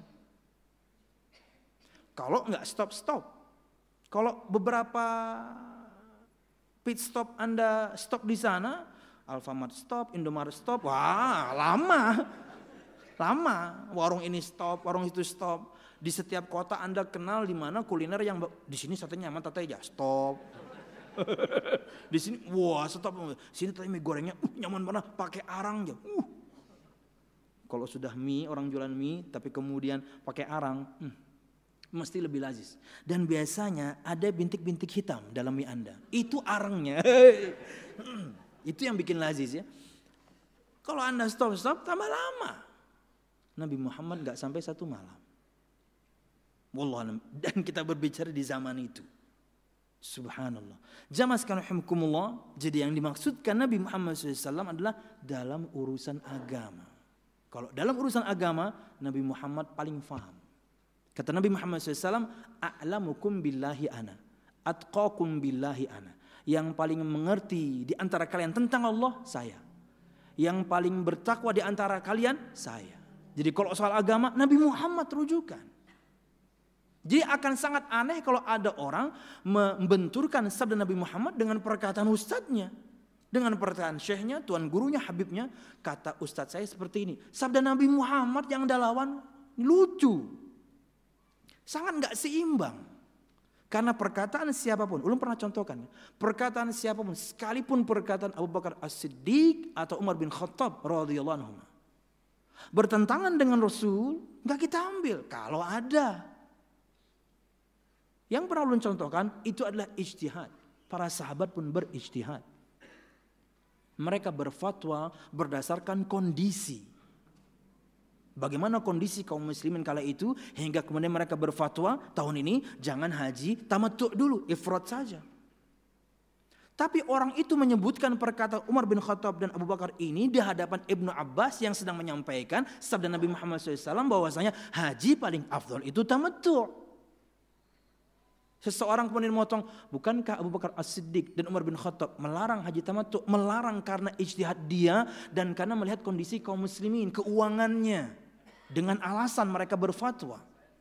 Kalau nggak stop-stop. Kalau beberapa pit stop Anda stop di sana, Alfamart stop, Indomaret stop, wah lama. Lama, warung ini stop, warung itu stop. Di setiap kota Anda kenal di mana kuliner yang di sini satunya nyaman tata aja stop. Di sini, wah stop. Sini tadi mie gorengnya, uh, nyaman banget, pakai arang ya. Uh. Kalau sudah mie, orang jualan mie, tapi kemudian pakai arang, hmm, mesti lebih lazis. Dan biasanya ada bintik-bintik hitam dalam mie Anda. Itu arangnya. Itu yang bikin lazis ya. Kalau Anda stop-stop, tambah lama. Nabi Muhammad gak sampai satu malam. Wallahualam. Dan kita berbicara di zaman itu. Subhanallah. Jamaah sekalian rahimakumullah. Jadi yang dimaksudkan Nabi Muhammad shallallahu alaihi wasallam adalah dalam urusan agama. Kalau dalam urusan agama, Nabi Muhammad paling faham. Kata Nabi Muhammad shallallahu alaihi wasallam, a'lamukum billahi ana, atqakum billahi ana. Yang paling mengerti di antara kalian tentang Allah, saya. Yang paling bertakwa di antara kalian, saya. Jadi kalau soal agama, Nabi Muhammad rujukan. Jadi akan sangat aneh kalau ada orang membenturkan sabda Nabi Muhammad dengan perkataan ustadznya. Dengan perkataan syekhnya, tuan gurunya, habibnya. Kata ustadz saya seperti ini. Sabda Nabi Muhammad yang ada lawan, lucu. Sangat gak seimbang. Karena perkataan siapapun, ulun pernah contohkan. Perkataan siapapun, sekalipun perkataan Abu Bakar As-Siddiq atau Umar bin Khattab radhiyallahu anhu, bertentangan dengan Rasul, gak kita ambil. Kalau ada. Yang pernah ulun contohkan itu adalah ijtihad. Para sahabat pun berijtihad. Mereka berfatwa berdasarkan kondisi. Bagaimana kondisi kaum muslimin kala itu hingga kemudian mereka berfatwa tahun ini jangan haji tamattu dulu, ifrad saja. Tapi orang itu menyebutkan perkataan Umar bin Khattab dan Abu Bakar ini di hadapan Ibnu Abbas yang sedang menyampaikan sabda Nabi Muhammad shallallahu alaihi wasallam bahwasanya haji paling afdal itu tamattu. Seseorang kemudian memotong, bukankah Abu Bakar As-Siddiq dan Umar bin Khattab melarang haji tamattu? Melarang karena ijtihad dia dan karena melihat kondisi kaum muslimin, keuangannya. Dengan alasan mereka berfatwa.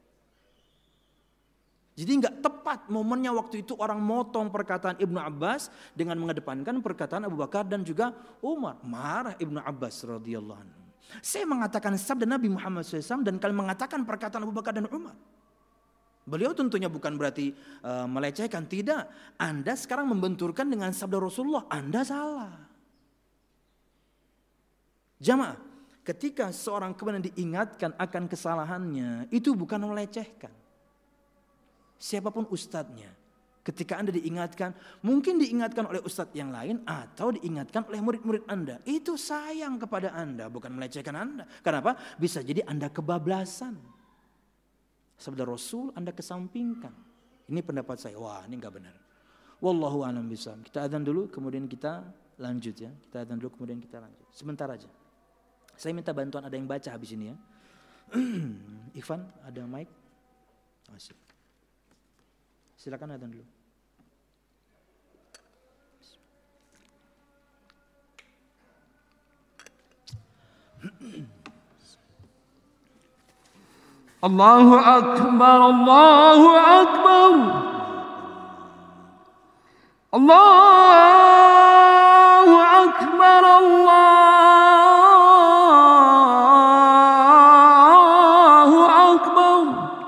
Jadi enggak tepat momennya waktu itu orang motong perkataan Ibnu Abbas dengan mengedepankan perkataan Abu Bakar dan juga Umar. Marah Ibnu Abbas radhiyallahu anhu. Saya mengatakan sabda Nabi Muhammad shallallahu alaihi wasallam dan kalian mengatakan perkataan Abu Bakar dan Umar. Beliau tentunya bukan berarti uh, melecehkan, tidak. Anda sekarang membenturkan dengan sabda Rasulullah, Anda salah. Jamaah, ketika seorang kemudian diingatkan akan kesalahannya, itu bukan melecehkan. Siapapun ustadznya, ketika Anda diingatkan, mungkin diingatkan oleh ustadz yang lain atau diingatkan oleh murid-murid Anda. Itu sayang kepada Anda, bukan melecehkan Anda. Kenapa? Bisa jadi Anda kebablasan. Sabda Rasul Anda kesampingkan. Ini pendapat saya. Wah, ini enggak benar. Wallahu a'lam bishawab. Kita adzan dulu kemudian kita lanjut ya. Kita adzan dulu kemudian kita lanjut. Sebentar aja. Saya minta bantuan ada yang baca habis ini ya. Ivan, ada mic? Masih. Silakan adzan dulu. Allahu Akbar, Allahu Akbar, Allahu Akbar, Allahu Akbar.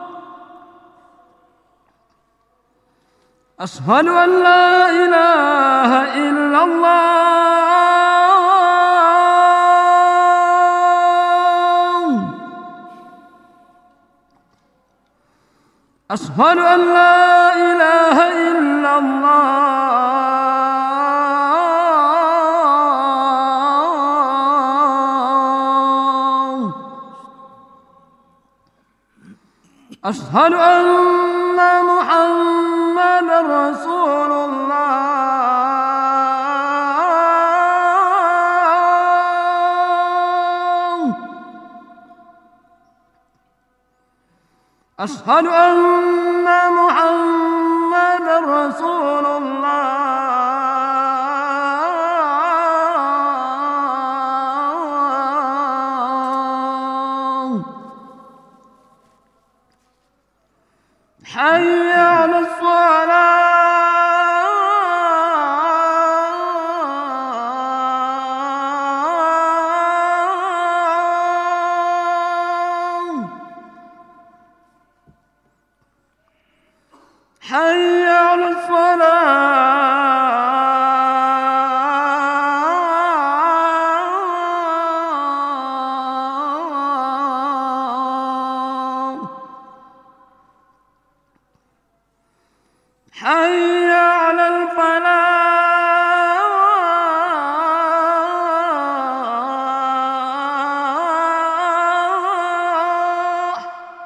Ashhadu an la ilaha illallah. أشهد أن لا إله إلا الله أشهد أن محمدا رسول الله أشهد أن محمدا رسول الله حي على الصلاة حي على الصلاة حي على الفلاح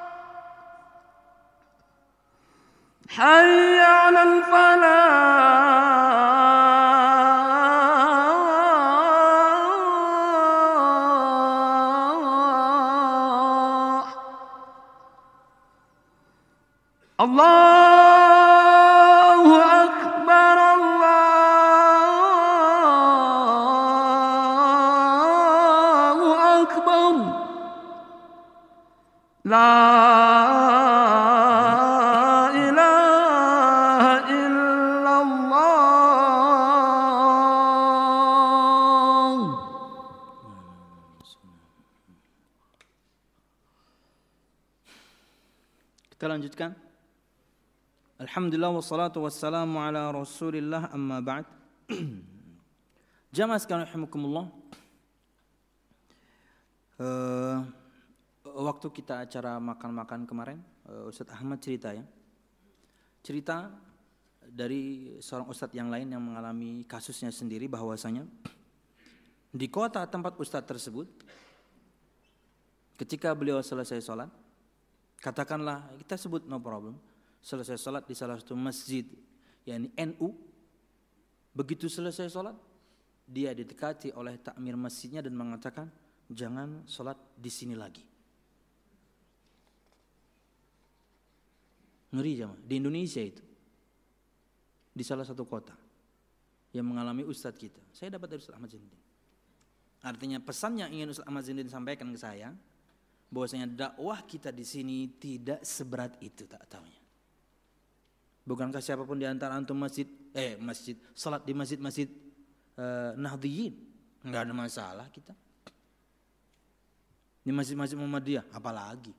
حي على الفلاح الله أكبر الله أكبر لا إله إلا الله. Kita lanjutkan. Alhamdulillah wassalatu wassalamu ala Rasulillah amma ba'd. Jamaah sekalian rahimakumullah. Uh, waktu kita acara makan-makan kemarin, uh, Ustadz Ahmad cerita ya. Cerita dari seorang ustadz yang lain yang mengalami kasusnya sendiri bahwasanya di kota tempat ustadz tersebut ketika beliau selesai sholat, katakanlah kita sebut no problem, selesai sholat di salah satu masjid, yakni N U. Begitu selesai sholat, dia didekati oleh takmir masjidnya dan mengatakan, jangan sholat di sini lagi. Ngeri jemaah, di Indonesia itu, di salah satu kota yang mengalami ustadz kita. Saya dapat dari Ustadz Ahmad Zainuddin. Artinya pesan yang ingin Ustadz Ahmad Zainuddin sampaikan ke saya, bahwasanya dakwah kita di sini tidak seberat itu, tak taunya. Bukankah siapapun di antara antum masjid, eh masjid, salat di masjid-masjid eh, Nahdliyin, enggak ada masalah kita. Di masjid-masjid Muhammadiyah, apalagi.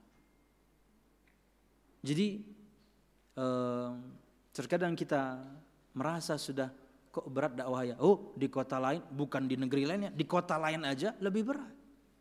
Jadi eh, terkadang kita merasa sudah kok berat dakwahnya. Oh, di kota lain, bukan di negeri lainnya, di kota lain aja lebih berat.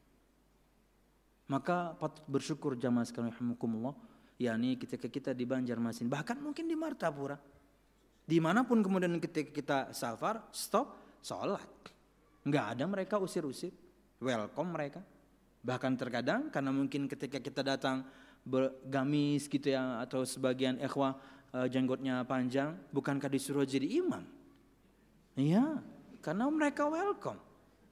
Maka patut bersyukur jamaah sekalian rahimakumullah, yakni ketika kita di Banjarmasin, bahkan mungkin di Martapura, dimanapun kemudian ketika kita safar, stop, sholat. Nggak ada mereka usir-usir, welcome mereka. Bahkan terkadang karena mungkin ketika kita datang bergamis gitu ya, atau sebagian ikhwah e, jenggotnya panjang, bukankah disuruh jadi imam? Iya, karena mereka welcome.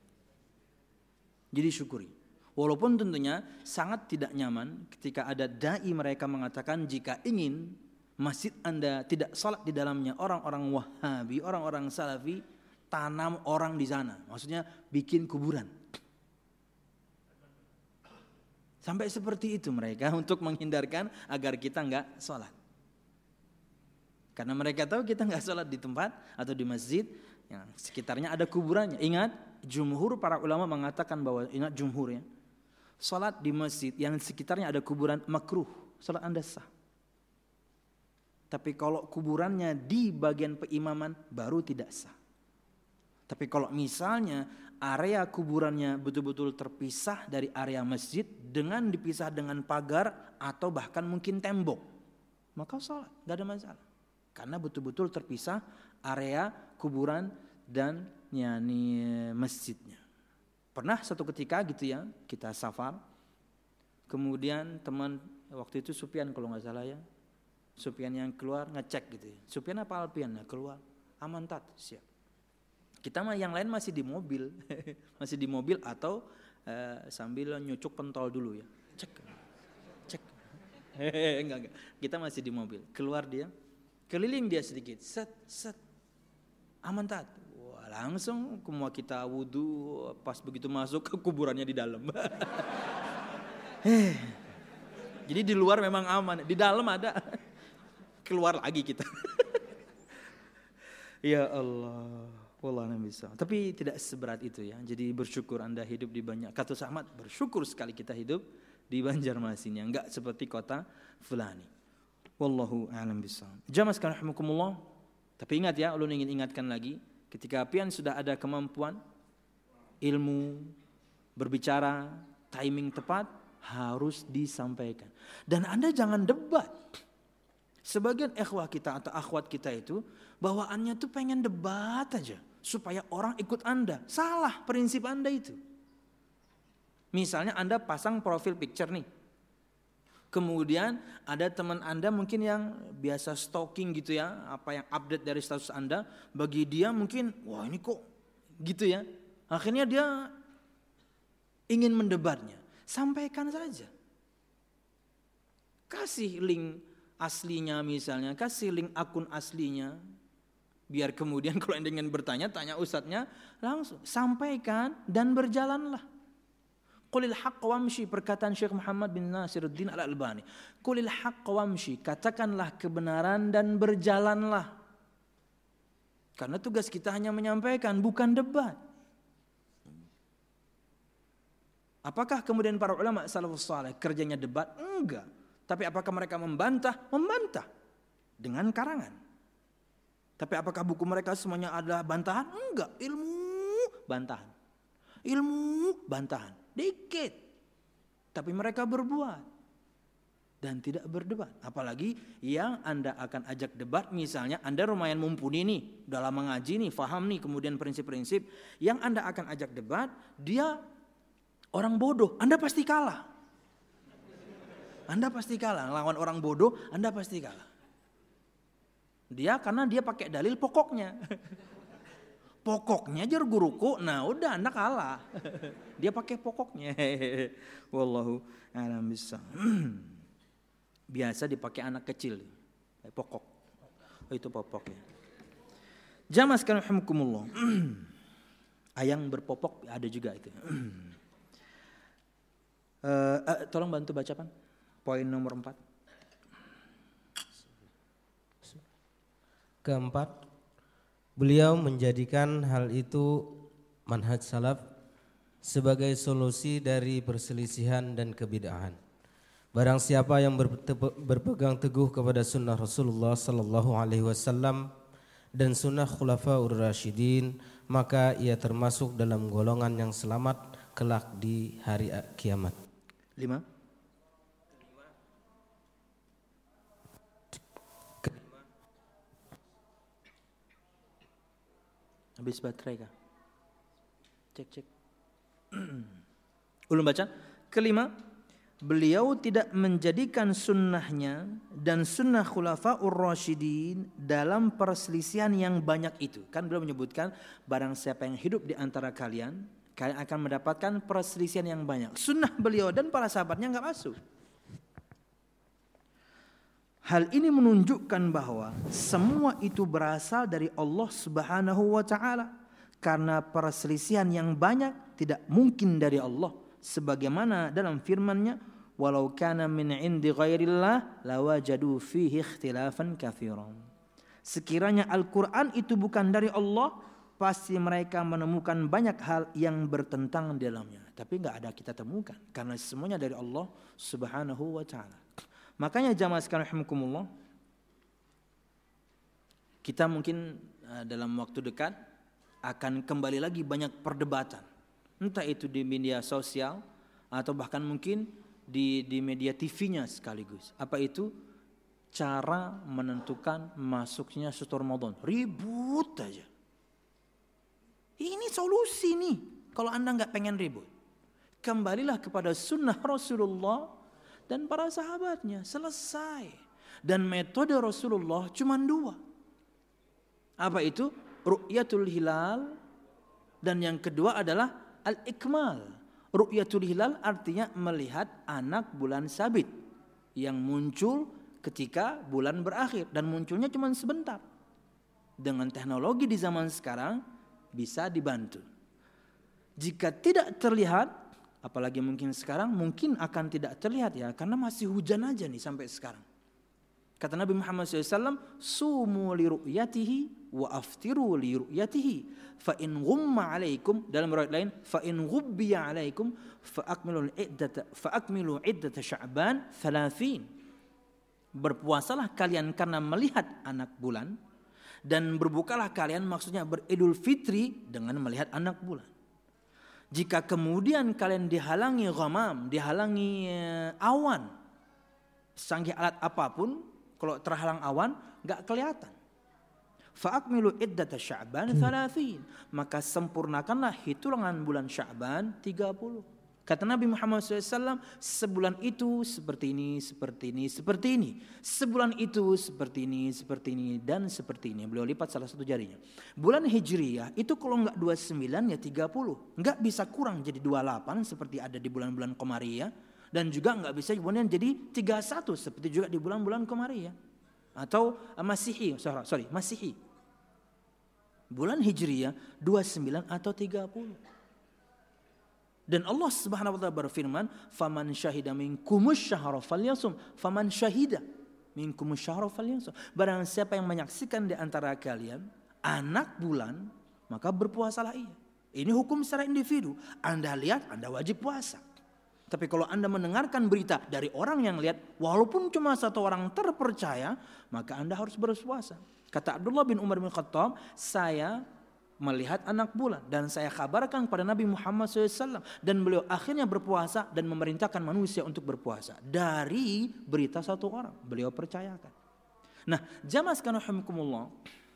Jadi syukuri. Walaupun tentunya sangat tidak nyaman ketika ada dai mereka mengatakan jika ingin masjid Anda tidak salat di dalamnya orang-orang Wahabi, orang-orang Salafi, tanam orang di sana. Maksudnya bikin kuburan. Sampai seperti itu mereka untuk menghindarkan agar kita enggak salat. Karena mereka tahu kita enggak salat di tempat atau di masjid yang sekitarnya ada kuburannya. Ingat, jumhur para ulama mengatakan bahwa, ingat jumhur ya, salat di masjid yang sekitarnya ada kuburan makruh, salat Anda sah. Tapi kalau kuburannya di bagian peimaman baru tidak sah. Tapi kalau misalnya area kuburannya betul-betul terpisah dari area masjid dengan dipisah dengan pagar atau bahkan mungkin tembok, maka salat, gak ada masalah. Karena betul-betul terpisah area kuburan dan yani masjidnya. Pernah satu ketika gitu ya, kita safar, kemudian teman waktu itu Sufyan kalau nggak salah ya, Sufyan yang keluar ngecek gitu ya. Sufyan apa Alpian ya keluar, aman tat, siap. Kita mah yang lain masih di mobil, masih di mobil atau eh, sambil nyucuk pentol dulu ya, cek, cek, enggak enggak, kita masih di mobil. Keluar dia, keliling dia sedikit, set set, aman tat. Langsung semua kita wudu, pas begitu masuk ke kuburannya di dalam. Jadi di luar memang aman, di dalam ada. Keluar lagi kita. Ya Allah, wallah bisa. Tapi tidak seberat itu ya. Jadi bersyukur Anda hidup di banyak. Kata Ahmad, bersyukur sekali kita hidup di Banjarmasin yang enggak seperti kota fulani. Wallahu a'lam bishawab. Jamaah sekalian rahimakumullah. Tapi ingat ya, ulun ingin ingatkan lagi. Ketika pian sudah ada kemampuan, ilmu, berbicara, timing tepat, harus disampaikan. Dan Anda jangan debat. Sebagian ikhwah kita atau akhwat kita itu bawaannya tuh pengen debat aja supaya orang ikut Anda. Salah prinsip Anda itu. Misalnya Anda pasang profil picture nih. Kemudian ada teman Anda mungkin yang biasa stalking gitu ya, apa yang update dari status Anda, bagi dia mungkin wah ini kok gitu ya. Akhirnya dia ingin mendebatnya. Sampaikan saja. Kasih link aslinya misalnya, kasih link akun aslinya. Biar kemudian kalau Anda ingin bertanya, tanya ustadznya langsung. Sampaikan dan berjalanlah. Qulil haqq wamshi, perkataan Syekh Muhammad bin Nasiruddin Al-Albani. Qulil haqq wamshi, katakanlah kebenaran dan berjalanlah. Karena tugas kita hanya menyampaikan, bukan debat. Apakah kemudian para ulama salafus saleh kerjanya debat? Enggak. Tapi apakah mereka membantah? Membantah dengan karangan. Tapi apakah buku mereka semuanya adalah bantahan? Enggak. Ilmu bantahan. Ilmu bantahan. Dikit. Tapi mereka berbuat. Dan tidak berdebat. Apalagi yang Anda akan ajak debat. Misalnya Anda lumayan mumpuni nih. Dalam mengaji nih. Faham nih kemudian prinsip-prinsip. Yang Anda akan ajak debat. Dia orang bodoh. Anda pasti kalah. Anda pasti kalah. Lawan orang bodoh Anda pasti kalah. Dia karena dia pakai dalil pokoknya. Pokoknya aja guruku, nah udah Anda kalah. Dia pakai pokoknya. Wallahu a'lam bishawab. Biasa dipakai anak kecil. Pokok. Oh, itu pokoknya. Jamaah sekalian rahimakumullah. Ayang berpopok ada juga itu. uh, uh, tolong bantu bacakan poin nomor empat. Keempat, beliau menjadikan hal itu manhaj salaf sebagai solusi dari perselisihan dan kebid'ahan. Barang siapa yang berpegang teguh kepada sunnah Rasulullah sallallahu alaihi wasallam dan sunnah khulafaur rasyidin, maka ia termasuk dalam golongan yang selamat kelak di hari kiamat. Lima. Habis baterai kah? Cek cek. Ulun baca. Kelima, beliau tidak menjadikan sunnahnya dan sunnah khulafaur rasyidin dalam perselisihan yang banyak itu. Kan beliau menyebutkan barang siapa yang hidup di antara kalian, kalian akan mendapatkan perselisihan yang banyak. Sunnah beliau dan para sahabatnya enggak masuk. Hal ini menunjukkan bahwa semua itu berasal dari Allah Subhanahu wa taala. Karena perselisihan yang banyak tidak mungkin dari Allah. Sebagaimana dalam firman-Nya, "Walau kana min 'indi ghairillah lawajadu fihi ikhtilafan katsiran." Sekiranya Al-Qur'an itu bukan dari Allah, pasti mereka menemukan banyak hal yang bertentangan di dalamnya. Tapi enggak ada kita temukan karena semuanya dari Allah Subhanahu wa taala. Makanya jamaah sekalian rahimakumullah, kita mungkin dalam waktu dekat akan kembali lagi banyak perdebatan. Entah itu di media sosial atau bahkan mungkin di di media T V-nya sekaligus. Apa itu? Cara menentukan masuknya satu Ramadan. Ribut aja. Ini solusi nih. Kalau Anda enggak pengen ribut, kembalilah kepada sunnah Rasulullah dan para sahabatnya, selesai. Dan metode Rasulullah cuma dua. Apa itu? Ru'yatul hilal, dan yang kedua adalah al-ikmal. Ru'yatul hilal artinya melihat anak bulan sabit yang muncul ketika bulan berakhir, dan munculnya cuma sebentar. Dengan teknologi di zaman sekarang bisa dibantu. Jika tidak terlihat, apalagi mungkin sekarang, mungkin akan tidak terlihat ya, karena masih hujan aja nih sampai sekarang. Kata Nabi Muhammad shallallahu alaihi wasallam, "Sumu li ru'yatihi wa aftiru li ru'yatihi, fa in ghumma alaikum," dalam riwayat lain, "fa in ghubbiya alaikum fa akmilu iddata fa akmilu iddata Sya'ban thalathin." Berpuasalah kalian karena melihat anak bulan, dan berbukalah kalian maksudnya beridul fitri dengan melihat anak bulan. Jika kemudian kalian dihalangi ghamam, dihalangi awan, secanggih alat apapun, Kalau terhalang awan nggak kelihatan. Fa'akmilu iddata Sya'ban thalathin. Maka sempurnakanlah hitungan bulan Sya'ban tiga puluh. Kata Nabi Muhammad shallallahu alaihi wasallam, sebulan itu seperti ini, seperti ini, seperti ini. Sebulan itu seperti ini, seperti ini, dan seperti ini. Beliau lipat salah satu jarinya. Bulan Hijriyah itu kalau enggak dua puluh sembilan ya tiga puluh. Enggak bisa kurang jadi dua puluh delapan seperti ada di bulan-bulan Qamariyah. Dan juga enggak bisa kemudian jadi tiga puluh satu seperti juga di bulan-bulan Qamariyah. Atau Masihi, sorry, sorry Masihi. Bulan Hijriyah dua puluh sembilan atau tiga puluh. Dan Allah Subhanahu wa taala berfirman, "Faman syahida minkumus syahra falyasum." Faman syahida minkumus syahra falyasum. Barang siapa yang menyaksikan di antara kalian anak bulan, maka berpuasalah ia. Ini hukum secara individu. Anda lihat, Anda wajib puasa. Tapi kalau Anda mendengarkan berita dari orang yang lihat, walaupun cuma satu orang terpercaya, maka Anda harus berpuasa. Kata Abdullah bin Umar bin Khattab, saya melihat anak bulan dan saya kabarkan kepada Nabi Muhammad shallallahu alaihi wasallam, dan beliau akhirnya berpuasa dan memerintahkan manusia untuk berpuasa dari berita satu orang, beliau percayakan. Nah, jamaah sekalian rahimakumullah,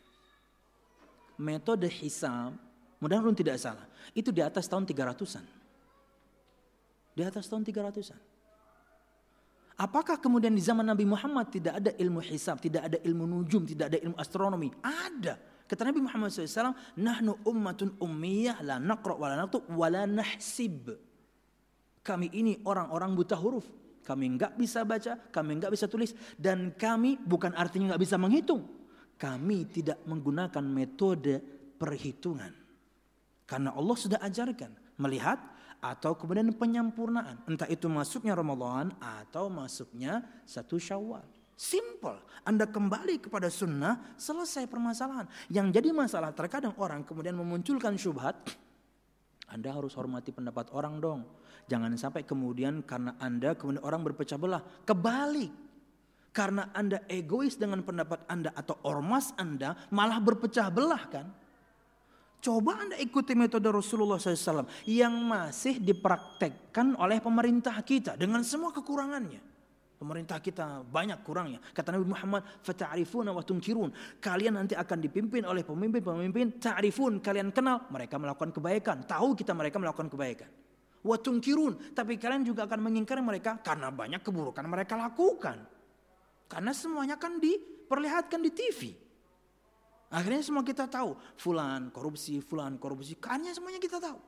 metode hisab, mudah-mudahan tidak salah, itu di atas tahun tiga ratusan. Di atas tahun tiga ratusan. Apakah kemudian di zaman Nabi Muhammad tidak ada ilmu hisab, tidak ada ilmu nujum, tidak ada ilmu astronomi? Ada. Kata Nabi Muhammad shallallahu alaihi wasallam, "Nahnu ummatun ummiyah la naqra wa la naktub wa la nahsib." Kami ini orang-orang buta huruf. Kami enggak bisa baca, kami enggak bisa tulis, dan kami bukan artinya enggak bisa menghitung. Kami tidak menggunakan metode perhitungan. Karena Allah sudah ajarkan melihat atau kemudian penyempurnaan. Entah itu masuknya Ramadan atau masuknya satu Syawal. Simple. Anda kembali kepada sunnah, selesai permasalahan. Yang jadi masalah terkadang orang kemudian memunculkan syubhat. Anda harus hormati pendapat orang dong. Jangan sampai kemudian karena Anda kemudian orang berpecah belah. Kebalik. Karena Anda egois dengan pendapat Anda atau ormas Anda malah berpecah belah kan. Coba Anda ikuti metode Rasulullah shallallahu alaihi wasallam yang masih dipraktekkan oleh pemerintah kita dengan semua kekurangannya. Pemerintah kita banyak kurangnya. Kata Nabi Muhammad, "Fata'rifuna wa tunkirun." Kalian nanti akan dipimpin oleh pemimpin-pemimpin ta'rifun, kalian kenal mereka melakukan kebaikan, tahu kita mereka melakukan kebaikan. Wa tunkirun, tapi kalian juga akan mengingkari mereka karena banyak keburukan mereka lakukan. Karena semuanya kan diperlihatkan di T V. Akhirnya semua kita tahu, fulan korupsi, fulan korupsi, akhirnya semuanya kita tahu.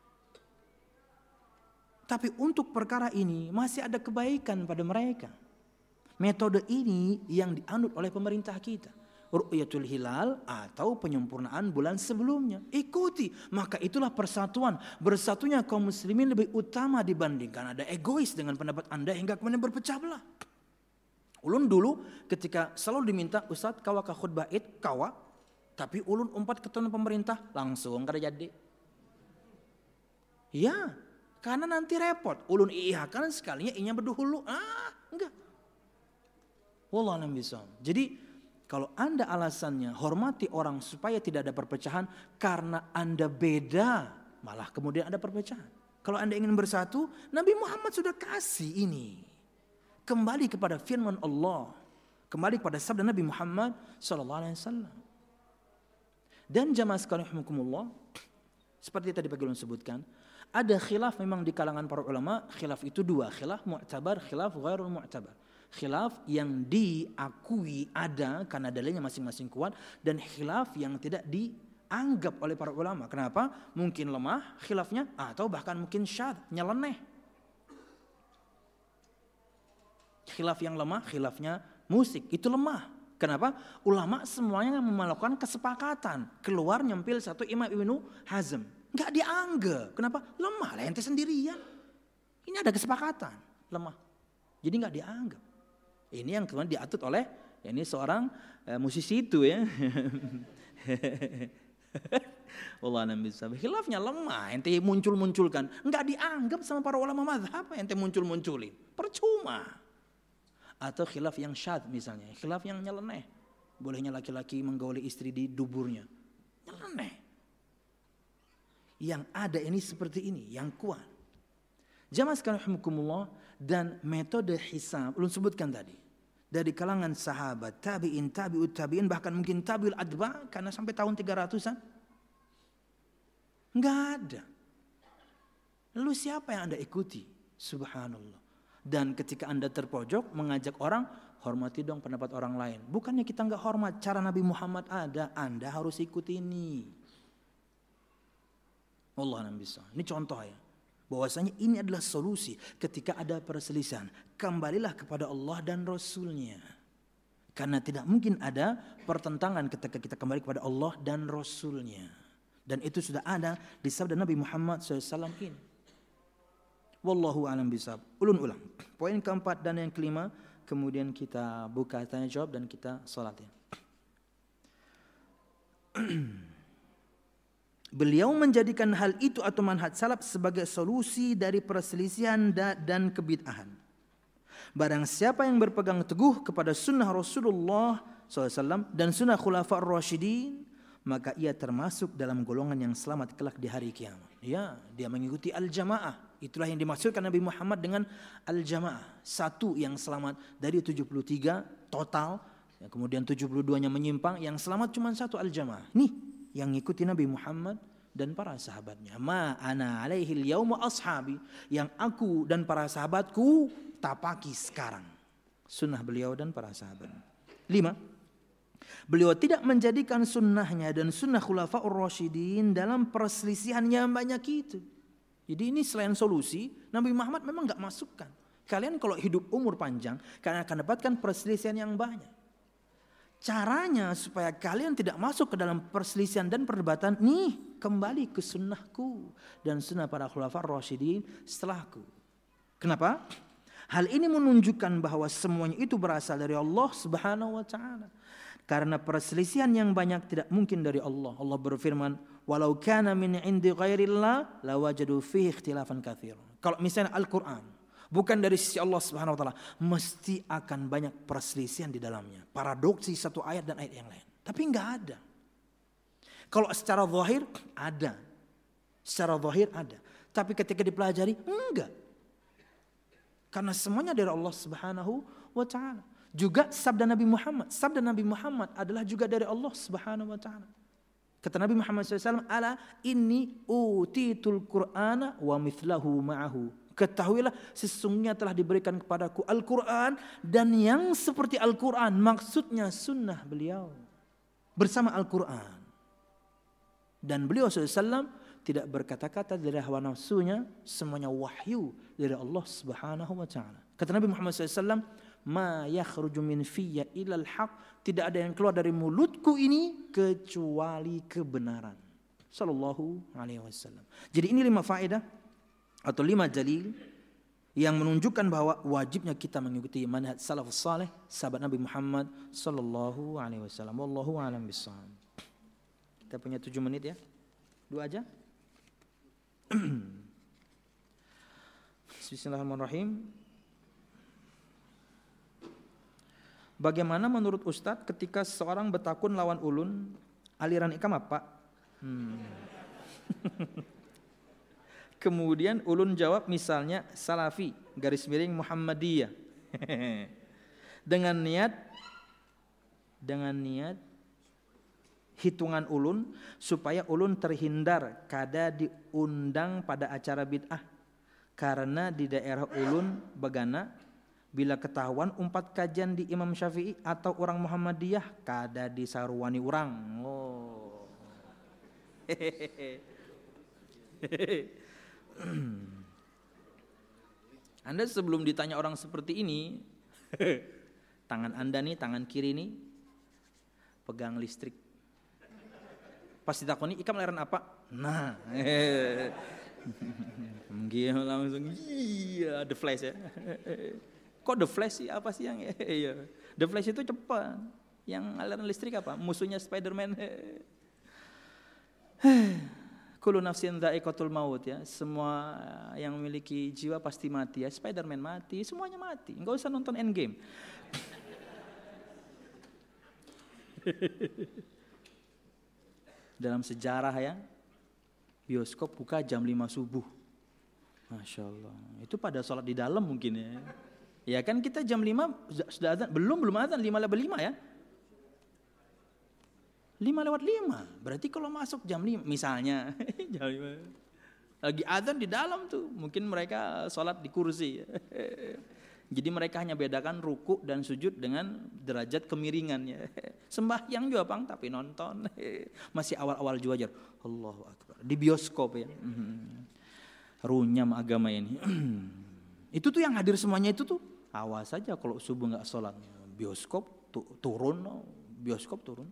Tapi untuk perkara ini masih ada kebaikan pada mereka. Metode ini yang dianut oleh pemerintah kita. Ru'yatul hilal atau penyempurnaan bulan sebelumnya. Ikuti. Maka itulah persatuan. Bersatunya kaum muslimin lebih utama dibandingkan ada egois dengan pendapat Anda hingga kemudian berpecah belah. Ulun dulu ketika selalu diminta, "Ustaz, kawa ka khutbah id, kawa." Tapi ulun umpat ke tahun pemerintah langsung kada jadi. Ya. Karena nanti repot. Ulun iihakan sekalinya inya berduhulu. Ah, enggak. Wallahu a'lam bishawab. Jadi kalau Anda alasannya hormati orang supaya tidak ada perpecahan karena Anda beda, malah kemudian ada perpecahan. Kalau Anda ingin bersatu, Nabi Muhammad sudah kasih ini. Kembali kepada firman Allah, kembali kepada sabda Nabi Muhammad sallallahu alaihi wasallam. Dan jamaah sekalian rahimakumullah, seperti tadi pagi ulun sebutkan, ada khilaf memang di kalangan para ulama. Khilaf itu dua, khilaf mu'tabar, khilaf ghairul mu'tabar. Khilaf yang diakui ada karena dalilnya masing-masing kuat, dan khilaf yang tidak dianggap oleh para ulama. Kenapa? Mungkin lemah khilafnya atau bahkan mungkin syadz, nyeleneh. Khilaf yang lemah, khilafnya musik, itu lemah. Kenapa? Ulama semuanya melakukan kesepakatan. Keluar nyempil satu Imam Ibnu Hazm. Enggak dianggap. Kenapa? Lemah lah ente sendirian. Ini ada kesepakatan. Lemah. Jadi enggak dianggap. Ini yang kemudian diatur oleh ya ini seorang eh, musisi itu ya. Wallah a'lam bishawab. Khilafnya lemah, ente muncul-munculkan. Enggak dianggap sama para ulama mazhab, ente muncul-munculin. Percuma. Atau khilaf yang syadz misalnya, khilaf yang nyeleneh. Bolehnya laki-laki menggauli istri di duburnya. Nyeleneh. Yang ada ini seperti ini, yang kuat. Jamaah sekalian rahimakumullah, dan metode hisab ulun sebutkan tadi. dari kalangan sahabat, tabi'in, tabi'ut tabi'in, bahkan mungkin tabi'ul adba, karena sampai tahun tiga ratusan. Enggak ada. Lalu siapa yang Anda ikuti? Subhanallah. Dan ketika Anda terpojok mengajak orang, hormati dong pendapat orang lain. Bukannya kita enggak hormat, cara Nabi Muhammad ada, Anda harus ikuti ini. Allah alam bisa. Ini contoh ya. Bahwasanya ini adalah solusi ketika ada perselisihan. Kembalilah kepada Allah dan Rasulnya. Karena tidak mungkin ada pertentangan ketika kita kembali kepada Allah dan Rasulnya. Dan itu sudah ada di sabda Nabi Muhammad shallallahu alaihi wasallam ini. Wallahu a'lam bishawab. Ulun ulang. Poin keempat dan yang kelima. Kemudian kita buka tanya jawab dan kita salat ya. Beliau menjadikan hal itu atau manhaj salaf sebagai solusi dari perselisihan dan kebid'ahan. Barang siapa yang berpegang teguh kepada sunnah Rasulullah shallallahu alaihi wasallam dan sunnah Khulafaur Rasyidin, maka ia termasuk dalam golongan yang selamat kelak di hari kiamat. Ya, dia mengikuti al-jamaah. Itulah yang dimaksudkan Nabi Muhammad dengan al-jamaah. Satu yang selamat dari tujuh puluh tiga total, ya, kemudian tujuh puluh dua-nya menyimpang, yang selamat cuma satu al-jamaah. Nih yang ngikuti Nabi Muhammad dan para sahabatnya. Ma ana alaihil yauma ashabi, yang aku dan para sahabatku tapaki sekarang. Sunnah beliau dan para sahabat. Lima, beliau tidak menjadikan sunnahnya dan sunnah Khulafaur Rasyidin dalam perselisihan yang banyak itu. Jadi ini selain solusi, Nabi Muhammad memang enggak masukkan. Kalian kalau hidup umur panjang, kalian akan dapatkan perselisihan yang banyak. Caranya supaya kalian tidak masuk ke dalam perselisihan dan perdebatan, nih kembali ke sunnahku dan sunnah para khulafaur rasyidin setelahku. Kenapa? Hal ini menunjukkan bahwa semuanya itu berasal dari Allah Subhanahu wa taala. Karena perselisihan yang banyak tidak mungkin dari Allah. Allah berfirman, "Walau kana min 'indi ghairillah lawajadu fihi ikhtilafan katsiran." Kalau misalnya Al-Qur'an bukan dari sisi Allah Subhanahu wa taala, mesti akan banyak perselisihan di dalamnya. Paradoksi satu ayat dan ayat yang lain. Tapi enggak ada. Kalau secara zahir ada. Secara zahir ada. Tapi ketika dipelajari enggak. Karena semuanya dari Allah Subhanahu wa taala. Juga sabda Nabi Muhammad. Sabda Nabi Muhammad adalah juga dari Allah Subhanahu wa taala. Kata Nabi Muhammad shallallahu alaihi wasallam, "Ala inni utitul Qur'ana wa mithlahu ma'ahu." Ketahuilah sesungguhnya telah diberikan kepadaku Al-Quran dan yang seperti Al-Quran, maksudnya sunnah beliau bersama Al-Quran. Dan beliau shallallahu alaihi wasallam tidak berkata-kata dari hawa nafsunya, semuanya wahyu dari Allah Subhanahu wa taala. Kata Nabi Muhammad shallallahu alaihi wasallam, "Ma yakhruju min fiyya ilal haq." Tidak ada yang keluar dari mulutku ini kecuali kebenaran. Sallallahu alaihi wasallam. Jadi ini lima faedah atau lima dalil yang menunjukkan bahwa wajibnya kita mengikuti manhaj salafus saleh sahabat Nabi Muhammad sallallahu alaihi wasallam. Wallahu a'lam bishawab. Kita punya tujuh menit ya. Dua aja. Bismillahirrahmanirrahim. Bagaimana menurut Ustadz ketika seorang bertakun lawan ulun aliran ikam apa? Hmm. Kemudian ulun jawab misalnya Salafi garis miring Muhammadiyah dengan niat dengan niat hitungan ulun supaya ulun terhindar kada diundang pada acara bid'ah, karena di daerah ulun begana bila ketahuan umpat kajian di Imam Syafi'i atau orang Muhammadiyah kada disaruani urang. Oh. Anda sebelum ditanya orang seperti ini, tangan Anda nih, tangan kiri nih pegang listrik. Pas ditakoni ikam lahiran apa? Nah, gila langsung iya the flash ya. Kok the flash sih, apa sih yang iya? The flash itu cepat. Yang aliran listrik apa? Musuhnya Spiderman. Kullu nafsin dha'iqatul maut ya. Semua yang memiliki jiwa pasti mati ya. Spiderman mati, semuanya mati. Enggak usah nonton Endgame. Dalam sejarah ya, bioskop buka jam lima subuh. Masya Allah. Itu pada sholat di dalam mungkin ya. Ya kan kita jam lima sudah azan, belum belum azan lima lewat lima ya. lima lewat lima. Berarti kalau masuk jam lima misalnya jam lima. Lagi azan di dalam tuh, mungkin mereka sholat di kursi. Jadi mereka hanya bedakan ruku dan sujud dengan derajat kemiringannya. Sembahyang juga bang, tapi nonton. Masih awal-awal juga. Allahu Akbar. Di bioskop ya. Runyam agama ini. Itu tuh yang hadir semuanya itu tuh. Awas saja kalau subuh nggak sholat. Bioskop tu- turun, bioskop turun.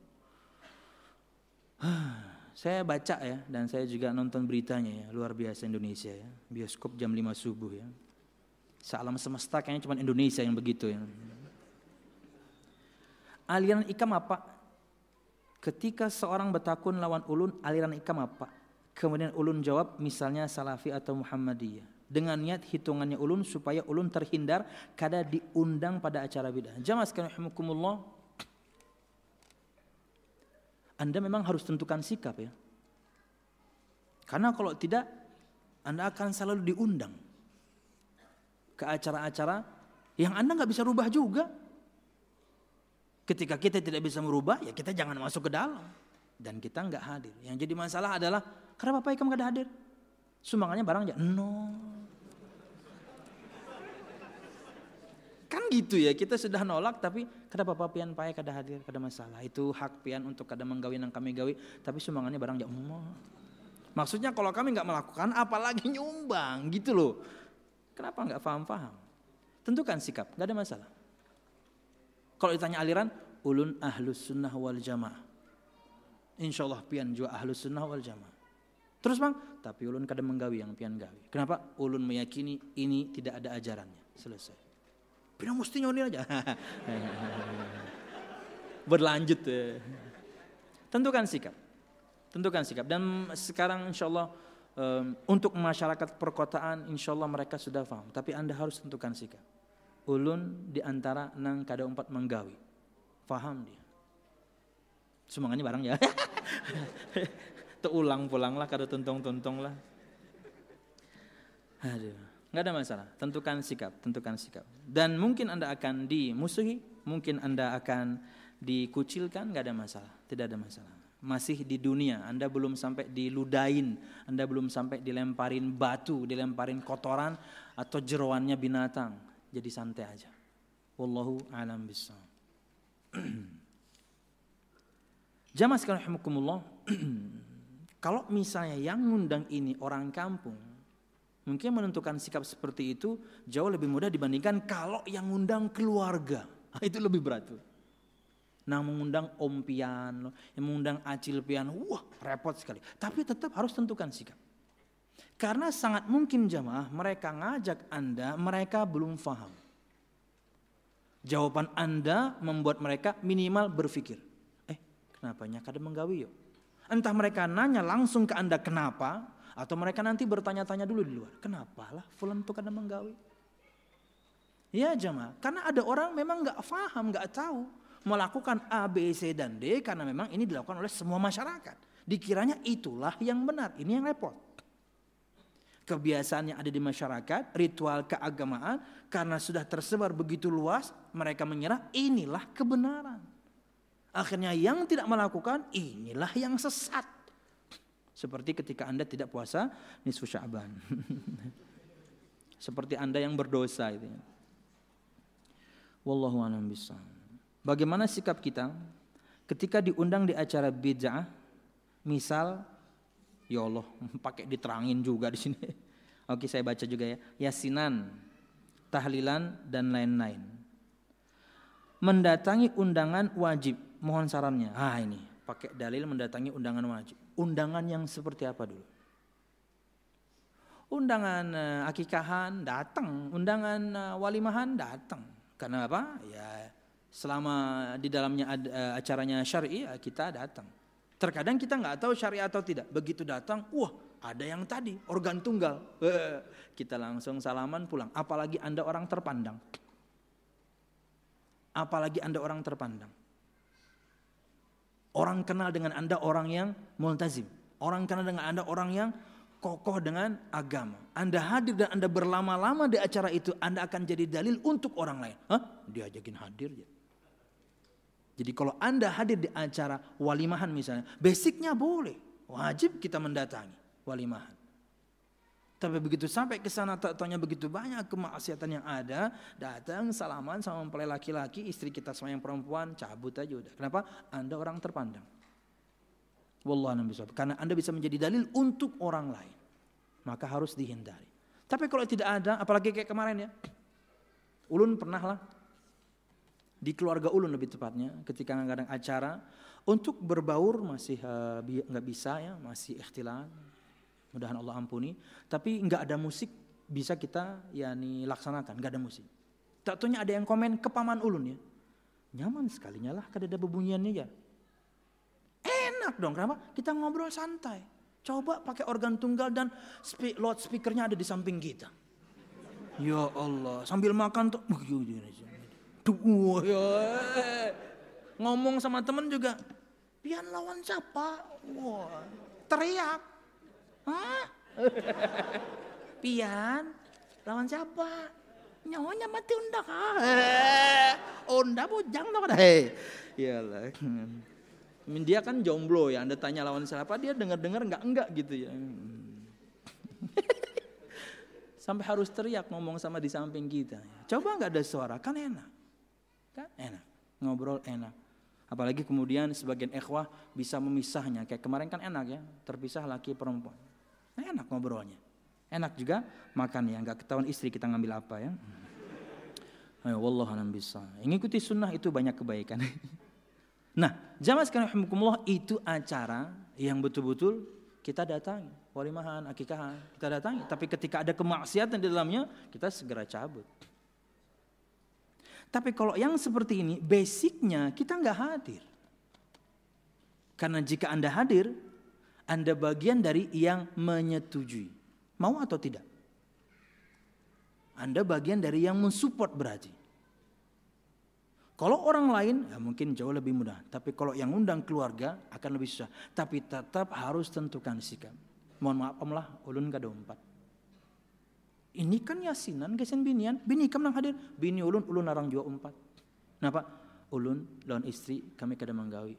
Saya baca ya, dan saya juga nonton beritanya ya, luar biasa Indonesia ya. Bioskop jam lima subuh ya. Sealam semesta kayaknya cuma Indonesia yang begitu ya. Aliran ikam apa? Ketika seorang bertakun lawan ulun, aliran ikam apa? Kemudian ulun jawab misalnya Salafi atau Muhammadiyah. Dengan niat hitungannya ulun supaya ulun terhindar kada diundang pada acara bidah. Jamaah sekalian rahimakumullah. Anda memang harus tentukan sikap ya. Karena kalau tidak, Anda akan selalu diundang ke acara-acara yang Anda nggak bisa rubah juga. Ketika kita tidak bisa merubah, ya kita jangan masuk ke dalam. Dan kita nggak hadir. Yang jadi masalah adalah, kenapa Pak Ikam nggak ada hadir? Sumbangannya barang aja, no. Kan gitu ya, kita sudah nolak tapi kenapa Pak Pian Pak kada hadir, kada masalah. Itu hak Pian untuk kada menggawi nang kami gawi, tapi sumbangannya barang aja, no. Maksudnya kalau kami nggak melakukan, apalagi nyumbang gitu loh. Kenapa nggak paham-paham? Tentukan sikap, nggak ada masalah. Kalau ditanya aliran, ulun ahlus sunnah wal jamaah. Insya Allah pian juga ahlus sunnah wal jamaah. Terus bang, tapi ulun kada menggawi yang pian gawi. Kenapa? Ulun meyakini ini tidak ada ajarannya. Selesai. Pian mesti nyoni aja. Berlanjut. Ya. Tentukan sikap. Tentukan sikap. Dan sekarang insya Allah um, untuk masyarakat perkotaan insya Allah mereka sudah paham. Tapi anda harus tentukan sikap. Ulun diantara nang kada empat menggawi. Faham dia. Semangatnya barang ya. Teulang-pulang lah, kada tuntong-tuntong lah. Aduh. Nggak ada masalah, tentukan sikap, tentukan sikap. Dan mungkin anda akan dimusuhi, mungkin anda akan dikucilkan, nggak ada masalah, tidak ada masalah. Masih di dunia, anda belum sampai diludahin, anda belum sampai dilemparin batu, dilemparin kotoran atau jeroannya binatang. Jadi santai aja. Wallahu a'lam bishawab. Jamaah sekalian rahimakumullah. Kalau misalnya yang ngundang ini orang kampung, mungkin menentukan sikap seperti itu jauh lebih mudah dibandingkan kalau yang ngundang keluarga. Itu lebih berat tuh. Nah mengundang Om Pian, yang mengundang Acil Pian, wah repot sekali. Tapi tetap harus tentukan sikap. Karena sangat mungkin jamaah mereka ngajak anda, mereka belum faham. Jawaban anda membuat mereka minimal berpikir. Eh kenapanya kada menggawi yuk. Entah mereka nanya langsung ke anda kenapa, atau mereka nanti bertanya-tanya dulu di luar. Kenapa lah fulan itu kada menggawi? Ya jamaah, karena ada orang memang gak paham, gak tahu. Melakukan A, B, C, dan D karena memang ini dilakukan oleh semua masyarakat. Dikiranya itulah yang benar, ini yang repot. Kebiasaan yang ada di masyarakat, ritual keagamaan, karena sudah tersebar begitu luas, mereka mengira inilah kebenaran. Akhirnya yang tidak melakukan, inilah yang sesat. Seperti ketika anda tidak puasa nisfu Sya'ban. Seperti anda yang berdosa itu. Wallahu a'lam bishawab. Bagaimana sikap kita ketika diundang di acara bid'ah? Misal, ya Allah, pakai diterangin juga di sini. Oke, saya baca juga ya. Yasinan, tahlilan dan lain-lain. Mendatangi undangan wajib. Mohon sarannya. Ah ini, pakai dalil mendatangi undangan wajib. Undangan yang seperti apa dulu? Undangan uh, akikahan datang, undangan uh, walimahan datang. Karena apa? Ya selama di dalamnya ada, uh, acaranya syar'i ya, kita datang. Terkadang kita nggak tahu syar'i atau tidak. Begitu datang, wah ada yang tadi organ tunggal. Kita langsung salaman pulang. Apalagi anda orang terpandang. Apalagi anda orang terpandang. Orang kenal dengan anda orang yang multazim. Orang kenal dengan anda orang yang kokoh dengan agama. Anda hadir dan Anda berlama-lama di acara itu, Anda akan jadi dalil untuk orang lain. Hah? Diajakin hadir ya. Jadi kalau Anda hadir di acara walimahan misalnya, basicnya boleh, wajib kita mendatangi walimahan. Tapi begitu sampai ke sana tak taunya begitu banyak kemaksiatan yang ada, datang salaman sama mempelai laki-laki, istri kita sama yang perempuan, cabut aja udah. Kenapa? Anda orang terpandang. Wallahualam bishawab. Karena Anda bisa menjadi dalil untuk orang lain, maka harus dihindari. Tapi kalau tidak ada, apalagi kayak kemarin ya, ulun pernah lah di keluarga ulun lebih tepatnya, ketika ngadain acara untuk berbaur masih nggak uh, bisa ya, masih ikhtilat. Mudahan Allah ampuni. Tapi nggak ada musik bisa kita yakni laksanakan, nggak ada musik. Tak taunya ada yang komen ke paman ulun ya, nyaman sekalinya lah kada ada bebunyiannya ya. Enak dong, kenapa? Kita ngobrol santai. Coba pakai organ tunggal dan speak, loudspeakernya ada di samping kita. Ya Allah, sambil makan tuh, duh, ya. Ngomong sama temen juga, pian lawan siapa? Wah, teriak. Hah? Pian lawan siapa? Nyawa mati undak ah. Onda bujang dong dah. Hei. Iyalah. Dia kan jomblo ya, Anda tanya lawan siapa, dia dengar-dengar enggak-enggak gitu ya. Sampai harus teriak ngomong sama di samping kita. Coba enggak ada suara, kan enak. Kan enak. Ngobrol enak. Apalagi kemudian sebagian ikhwah bisa memisahnya. Kayak kemarin kan enak ya, terpisah laki perempuan. Nah, enak ngobrolnya. Enak juga makan ya, enggak ketahuan istri kita ngambil apa ya. Ayo wallahualam bisa. Mengikuti sunnah itu banyak kebaikan. Nah, jamaah sekalian rahimakumullah, itu acara yang betul-betul kita datangi, walimahan, akikahan, kita datangi. Tapi ketika ada kemaksiatan di dalamnya, kita segera cabut. Tapi kalau yang seperti ini, basicnya kita nggak hadir. Karena jika Anda hadir, Anda bagian dari yang menyetujui. Mau atau tidak? Anda bagian dari yang mensupport berarti. Kalau orang lain, ya mungkin jauh lebih mudah. Tapi kalau yang undang keluarga, akan lebih susah. Tapi tetap harus tentukan sikap. Mohon maaf pemlah, ulun kada umpat. Ini kan yasinan, gesen binian. Bini kam nang hadir. Bini ulun, ulun narang jua umpat. Kenapa? Ulun lawan istri, kami kada menggawi.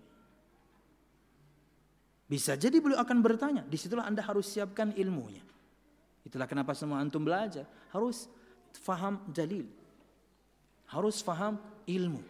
Bisa jadi beliau akan bertanya. Disitulah Anda harus siapkan ilmunya. Itulah kenapa semua antum belajar. Harus faham dalil. Harus faham ilmu.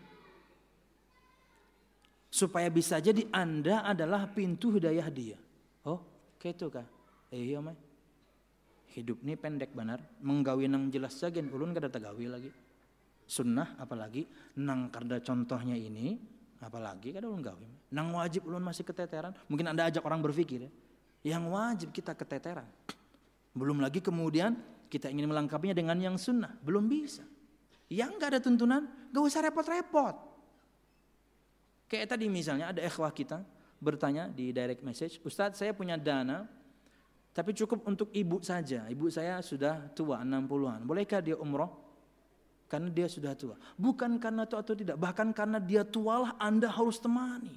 Supaya bisa jadi Anda adalah pintu hidayah dia. Oh, kayak itu kah? Eh iya mah. Hidup ini pendek benar. Menggawi nang jelas saja. Ulun kada tagawi lagi. Sunnah apalagi. Nang karda contohnya ini. Apalagi kada ulun gawi. Nang wajib ulun masih keteteran. Mungkin Anda ajak orang berpikir ya. Yang wajib kita keteteran. Belum lagi kemudian kita ingin melengkapinya dengan yang sunnah. Belum bisa. Yang gak ada tuntunan, gak usah repot-repot. Kayak tadi misalnya ada ikhwah kita bertanya di direct message, Ustadz saya punya dana, tapi cukup untuk ibu saja. Ibu saya sudah tua, enam puluhan. Bolehkah dia umroh? Karena dia sudah tua. Bukan karena tua atau tidak, bahkan karena dia tualah Anda harus temani.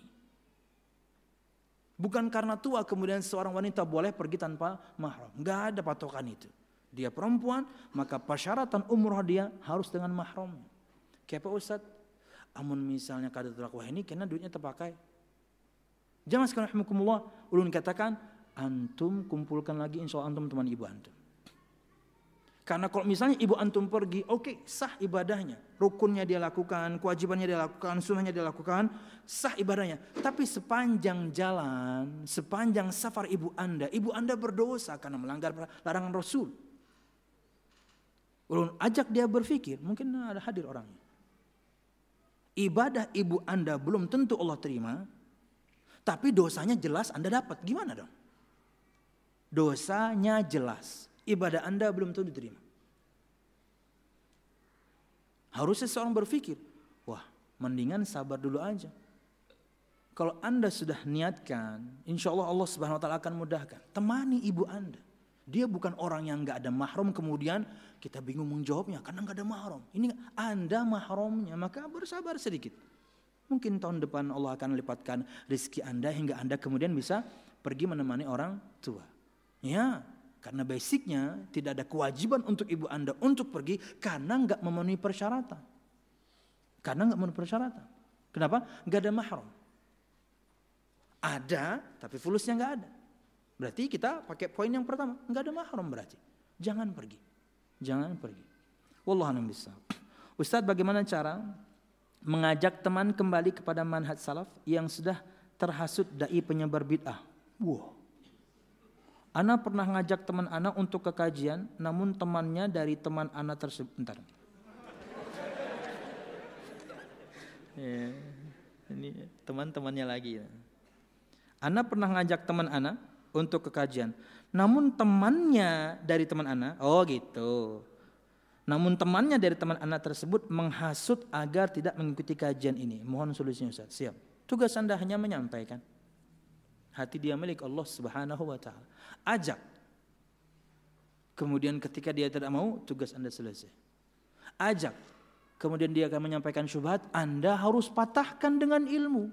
Bukan karena tua kemudian seorang wanita boleh pergi tanpa mahram. Gak ada patokan itu. Dia perempuan, maka persyaratan umroh dia harus dengan mahramnya. Kayak Pak Ustadz, amun misalnya kada terakwah ini karena duitnya terpakai. Jangan sekalian rahimakumullah, ulun katakan, antum kumpulkan lagi insya Allah antum teman ibu antum. Karena kalau misalnya ibu antum pergi, oke okay, sah ibadahnya. Rukunnya dia lakukan, kewajibannya dia lakukan, sunnahnya dia lakukan, sah ibadahnya. Tapi sepanjang jalan, sepanjang safar ibu anda, ibu anda berdosa karena melanggar larangan Rasul. Ulun ajak dia berpikir, mungkin ada hadir orangnya. Ibadah ibu anda belum tentu Allah terima, tapi dosanya jelas anda dapat. Gimana dong? Dosanya jelas, ibadah anda belum tentu diterima. Harus seseorang berpikir, wah mendingan sabar dulu aja. Kalau anda sudah niatkan, insya Allah Allah subhanahu wa ta'ala akan mudahkan. Temani ibu anda. Dia bukan orang yang gak ada mahram kemudian kita bingung menjawabnya karena gak ada mahram. Ini anda mahramnya, maka bersabar sedikit. Mungkin tahun depan Allah akan lipatkan rezeki anda hingga anda kemudian bisa pergi menemani orang tua. Ya, Karena basicnya tidak ada kewajiban untuk ibu Anda untuk pergi karena nggak memenuhi persyaratan. Karena nggak memenuhi persyaratan. Kenapa? Nggak ada mahram. Ada, tapi fulusnya nggak ada. Berarti kita pakai poin yang pertama, nggak ada mahram berarti. Jangan pergi, jangan pergi. Wallahu a'lam bishawab. Ustadz, bagaimana cara mengajak teman kembali kepada manhaj salaf yang sudah terhasut dai penyebar bid'ah? Wow. Ana pernah ngajak teman Ana untuk ke kajian, namun temannya dari teman Ana tersebut. Bentar. Ya, ini teman-temannya lagi. Ana pernah ngajak teman Ana untuk ke kajian, namun temannya dari teman Ana, oh gitu. Namun temannya dari teman Ana tersebut menghasut agar tidak mengikuti kajian ini. Mohon solusinya Ustaz. Siap. Tugas Anda hanya menyampaikan. Hati dia milik Allah Subhanahu wa taala. Ajak. Kemudian ketika dia tidak mau, tugas Anda selesai. Ajak. Kemudian dia akan menyampaikan syubhat, Anda harus patahkan dengan ilmu.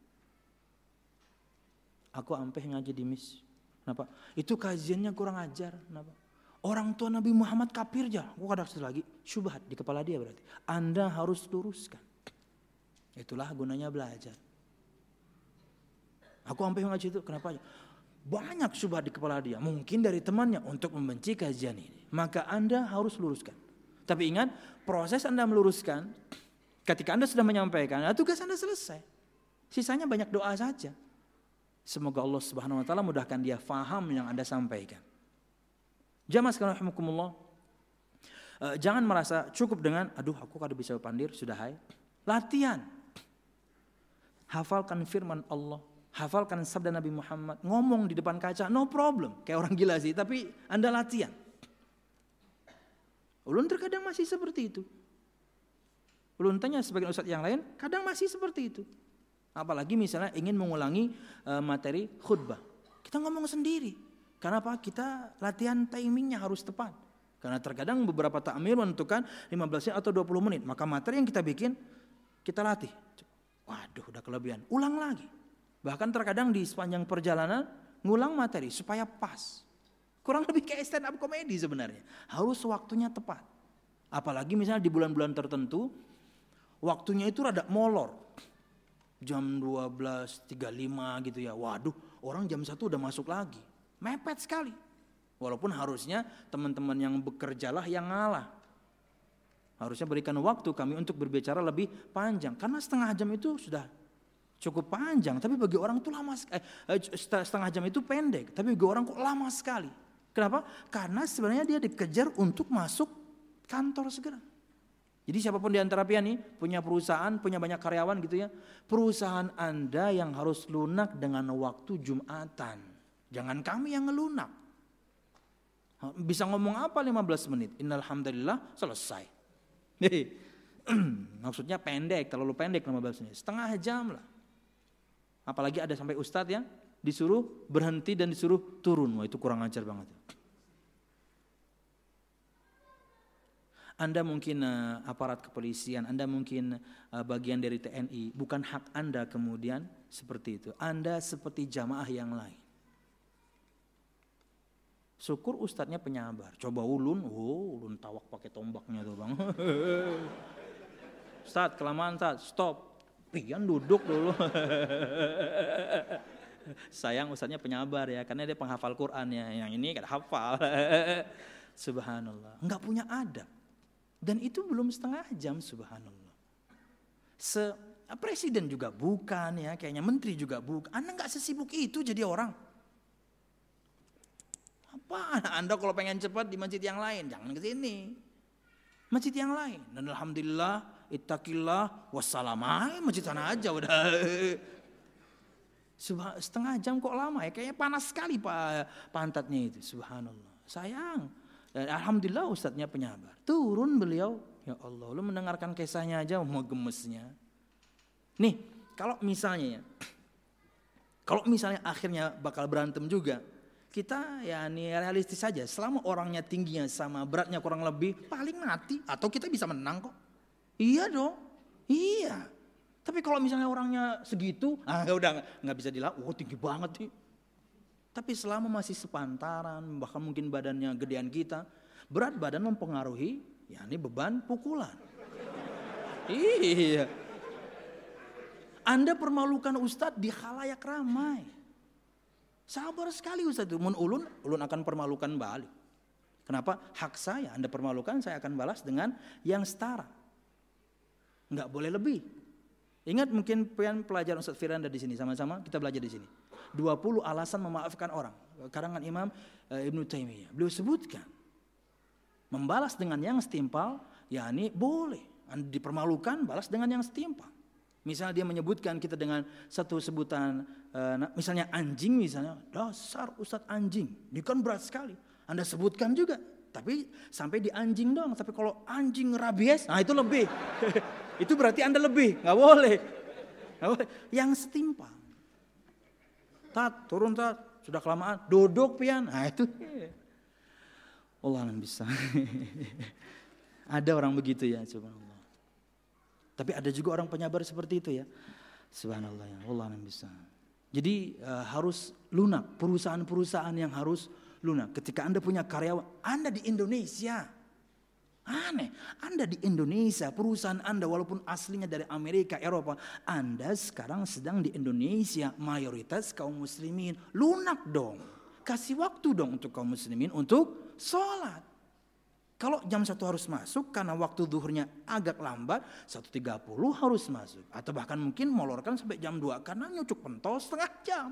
Aku ampe ngaji di mis. Kenapa? Itu kajiannya kurang ajar. Kenapa? Orang tua Nabi Muhammad kafir aja. Aku kadang lagi syubhat di kepala dia berarti. Anda harus luruskan. Itulah gunanya belajar. Aku sampai ngaji itu, kenapa? Banyak syubhat di kepala dia, mungkin dari temannya untuk membenci kajian ini. Maka Anda harus luruskan. Tapi ingat, proses Anda meluruskan, ketika Anda sudah menyampaikan, tugas Anda selesai. Sisanya banyak doa saja. Semoga Allah Subhanahu wa taala mudahkan dia faham yang Anda sampaikan. Jamaah sekalian rahimakumullah. Jangan merasa cukup dengan, aduh aku kada bisa pandir, sudah hai. Latihan. Hafalkan firman Allah. Hafalkan sabda Nabi Muhammad, ngomong di depan kaca, no problem. Kayak orang gila sih, tapi Anda latihan. Ulun terkadang masih seperti itu. Ulun tanya sebagian ustadz yang lain, kadang masih seperti itu. Apalagi misalnya ingin mengulangi uh, materi khutbah. Kita ngomong sendiri. Karena apa? Kita latihan timingnya harus tepat. Karena terkadang beberapa takmir menentukan lima belas menit atau dua puluh menit. Maka materi yang kita bikin, kita latih. Waduh, udah kelebihan. Ulang lagi. Bahkan terkadang di sepanjang perjalanan ngulang materi supaya pas. Kurang lebih kayak stand up comedy sebenarnya. Harus waktunya tepat. Apalagi misalnya di bulan-bulan tertentu waktunya itu rada molor. Jam dua belas tiga puluh lima gitu ya. Waduh, orang jam satu udah masuk lagi. Mepet sekali. Walaupun harusnya teman-teman yang bekerjalah yang ngalah. Harusnya berikan waktu kami untuk berbicara lebih panjang. Karena setengah jam itu sudah cukup panjang, tapi bagi orang itu lama sekali. Eh, setengah jam itu pendek, tapi bagi orang kok lama sekali. Kenapa? Karena sebenarnya dia dikejar untuk masuk kantor segera. Jadi siapapun di antara pian nih punya perusahaan, punya banyak karyawan gitu ya. Perusahaan Anda yang harus lunak dengan waktu Jumatan. Jangan kami yang ngelunak. Bisa ngomong apa lima belas menit? Innalhamdulillah selesai. Maksudnya pendek, terlalu pendek lima belas menit. Setengah jam lah. Apalagi ada sampai ustadz yang disuruh berhenti dan disuruh turun. Wah itu kurang ajar banget. Anda mungkin uh, aparat kepolisian, Anda mungkin uh, bagian dari T N I. Bukan hak Anda kemudian seperti itu. Anda seperti jamaah yang lain. Syukur ustadznya penyabar. Coba ulun, oh ulun tawak pakai tombaknya tuh bang. Ustadz kelamaan Ustadz, stop. Pian duduk dulu. Sayang ustadznya penyabar ya, karena dia penghafal Quran ya. Yang ini kan hafal. Subhanallah. Enggak punya adab. Dan itu belum setengah jam, subhanallah. Se presiden juga bukan ya, kayaknya menteri juga bukan. Anda enggak sesibuk itu jadi orang. Apa? Anda kalau pengen cepat di masjid yang lain, jangan ke sini. Masjid yang lain. Dan alhamdulillah, ittaqillah, wassalamah, masjid sana aja udah. Setengah jam kok lama ya, kayaknya panas sekali Pak pantatnya itu, subhanallah. Sayang. Dan alhamdulillah ustadznya penyabar. Turun beliau, ya Allah, lu mendengarkan kisahnya aja mau gemesnya. Nih, kalau misalnya ya, kalau misalnya akhirnya bakal berantem juga, kita ya nih realistis saja. Selama orangnya tingginya sama beratnya kurang lebih, paling mati atau kita bisa menang kok. Iya dong, iya. Tapi kalau misalnya orangnya segitu, ah udah nggak bisa dilawan. Oh tinggi banget sih. Tapi selama masih sepantaran, bahkan mungkin badannya gedean kita, berat badan mempengaruhi, ya ini beban pukulan. Iya. Anda permalukan Ustadz di khalayak ramai. Sabar sekali Ustadz itu. Mun ulun, ulun akan permalukan balik. Kenapa? Hak saya, Anda permalukan, saya akan balas dengan yang setara. Enggak boleh lebih. Ingat mungkin pelajaran Ustadz Firanda di sini, sama-sama kita belajar di sini. dua puluh alasan memaafkan orang. Karangan Imam e, Ibnu Taimiyah. Beliau sebutkan membalas dengan yang setimpal, yakni boleh. Anda dipermalukan, balas dengan yang setimpal. Misalnya dia menyebutkan kita dengan satu sebutan, e, misalnya anjing misalnya, dasar Ustadz anjing. Ini kan berat sekali. Anda sebutkan juga, tapi sampai di anjing doang. Tapi kalau anjing rabies, nah itu lebih. Itu berarti Anda lebih, nggak boleh. Nggak boleh. Yang setimpal. Tat, turun tat, sudah kelamaan, duduk pian. Nah itu. Allah yang bisa. Ada orang begitu ya, subhanallah. Tapi ada juga orang penyabar seperti itu ya. Subhanallah ya, Allah yang bisa. Jadi uh, harus lunak, perusahaan-perusahaan yang harus lunak. Ketika Anda punya karyawan, Anda di Indonesia. Aneh, Anda di Indonesia, perusahaan Anda walaupun aslinya dari Amerika, Eropa, Anda sekarang sedang di Indonesia, mayoritas kaum muslimin, lunak dong. Kasih waktu dong untuk kaum muslimin untuk sholat. Kalau jam satu harus masuk karena waktu zuhurnya agak lambat, satu tiga puluh harus masuk. Atau bahkan mungkin molorkan sampai jam dua karena nyucuk pentol setengah jam.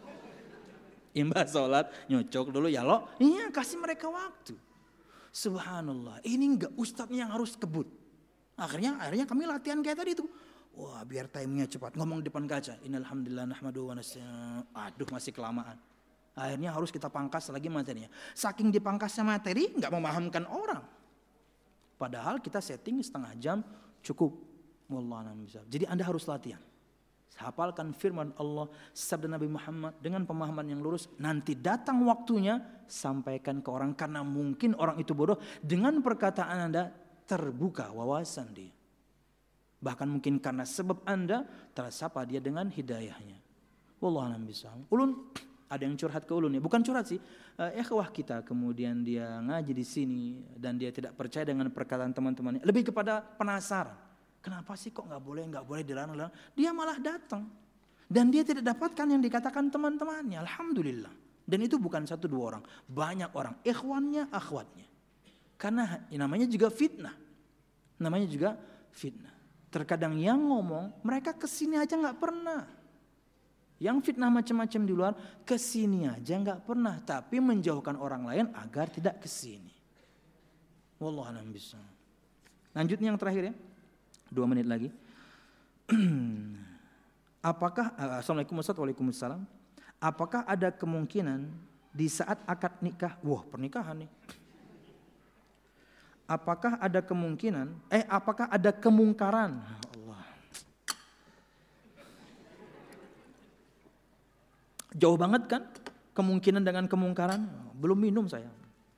Imbah sholat, nyucuk dulu ya lo, iya kasih mereka waktu. Subhanallah, ini enggak ustadznya yang harus kebut. Akhirnya akhirnya kami latihan kayak tadi itu. Wah, biar timingnya cepat. Ngomong di depan kaca. Innalhamdulillah nahmaduhu wa nasta'in. Aduh, masih kelamaan. Akhirnya harus kita pangkas lagi materinya. Saking dipangkasnya materi, enggak memahamkan orang. Padahal kita setting setengah jam cukup. Wallahualam bishawab. Jadi Anda harus latihan. Hafalkan firman Allah, sabda Nabi Muhammad dengan pemahaman yang lurus. Nanti datang waktunya, sampaikan ke orang. Karena mungkin orang itu bodoh. Dengan perkataan Anda terbuka wawasan dia. Bahkan mungkin karena sebab Anda tersapa dia dengan hidayahnya. Wallahualam bishawab. Ulun, ada yang curhat ke ulun ya. Bukan curhat sih. Eh, ikhwah kita kemudian dia ngaji di sini. Dan dia tidak percaya dengan perkataan teman-temannya. Lebih kepada penasaran. Kenapa sih kok gak boleh, gak boleh dilarang-larang. Dia malah datang. Dan dia tidak dapatkan yang dikatakan teman-temannya. Alhamdulillah. Dan itu bukan satu dua orang. Banyak orang. Ikhwannya, akhwatnya. Karena namanya juga fitnah. Namanya juga fitnah. Terkadang yang ngomong, mereka kesini aja gak pernah. Yang fitnah macam-macam di luar, kesini aja gak pernah. Tapi menjauhkan orang lain agar tidak kesini. Wallahualam bishawab. Lanjutnya yang terakhir ya. Dua menit lagi. Apakah Assalamualaikum warahmatullahi wabarakatuh. Apakah ada kemungkinan di saat akad nikah, wah pernikahan nih. Apakah ada kemungkinan, eh apakah ada kemungkaran? Allah. Jauh banget kan kemungkinan dengan kemungkaran? Belum minum saya.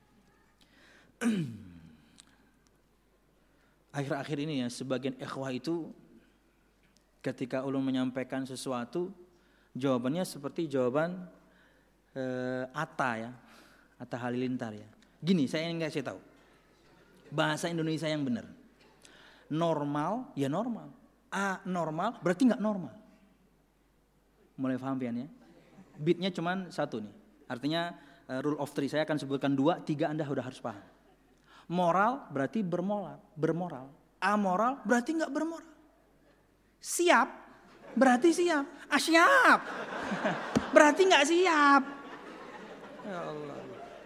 Akhir-akhir ini ya sebagian ikhwah itu ketika ulun menyampaikan sesuatu jawabannya seperti jawaban eh, Atta ya, Atta Halilintar ya. Gini, saya ingin kasih tahu bahasa Indonesia yang benar. Normal ya normal, anormal berarti nggak normal. Mulai paham pian ya? Beatnya cuman satu nih. Artinya uh, rule of three saya akan sebutkan dua, tiga Anda sudah harus paham. Moral berarti bermoral, bermoral. Amoral berarti nggak bermoral. Siap berarti siap. Ah siap. Berarti nggak siap. Ya Allah.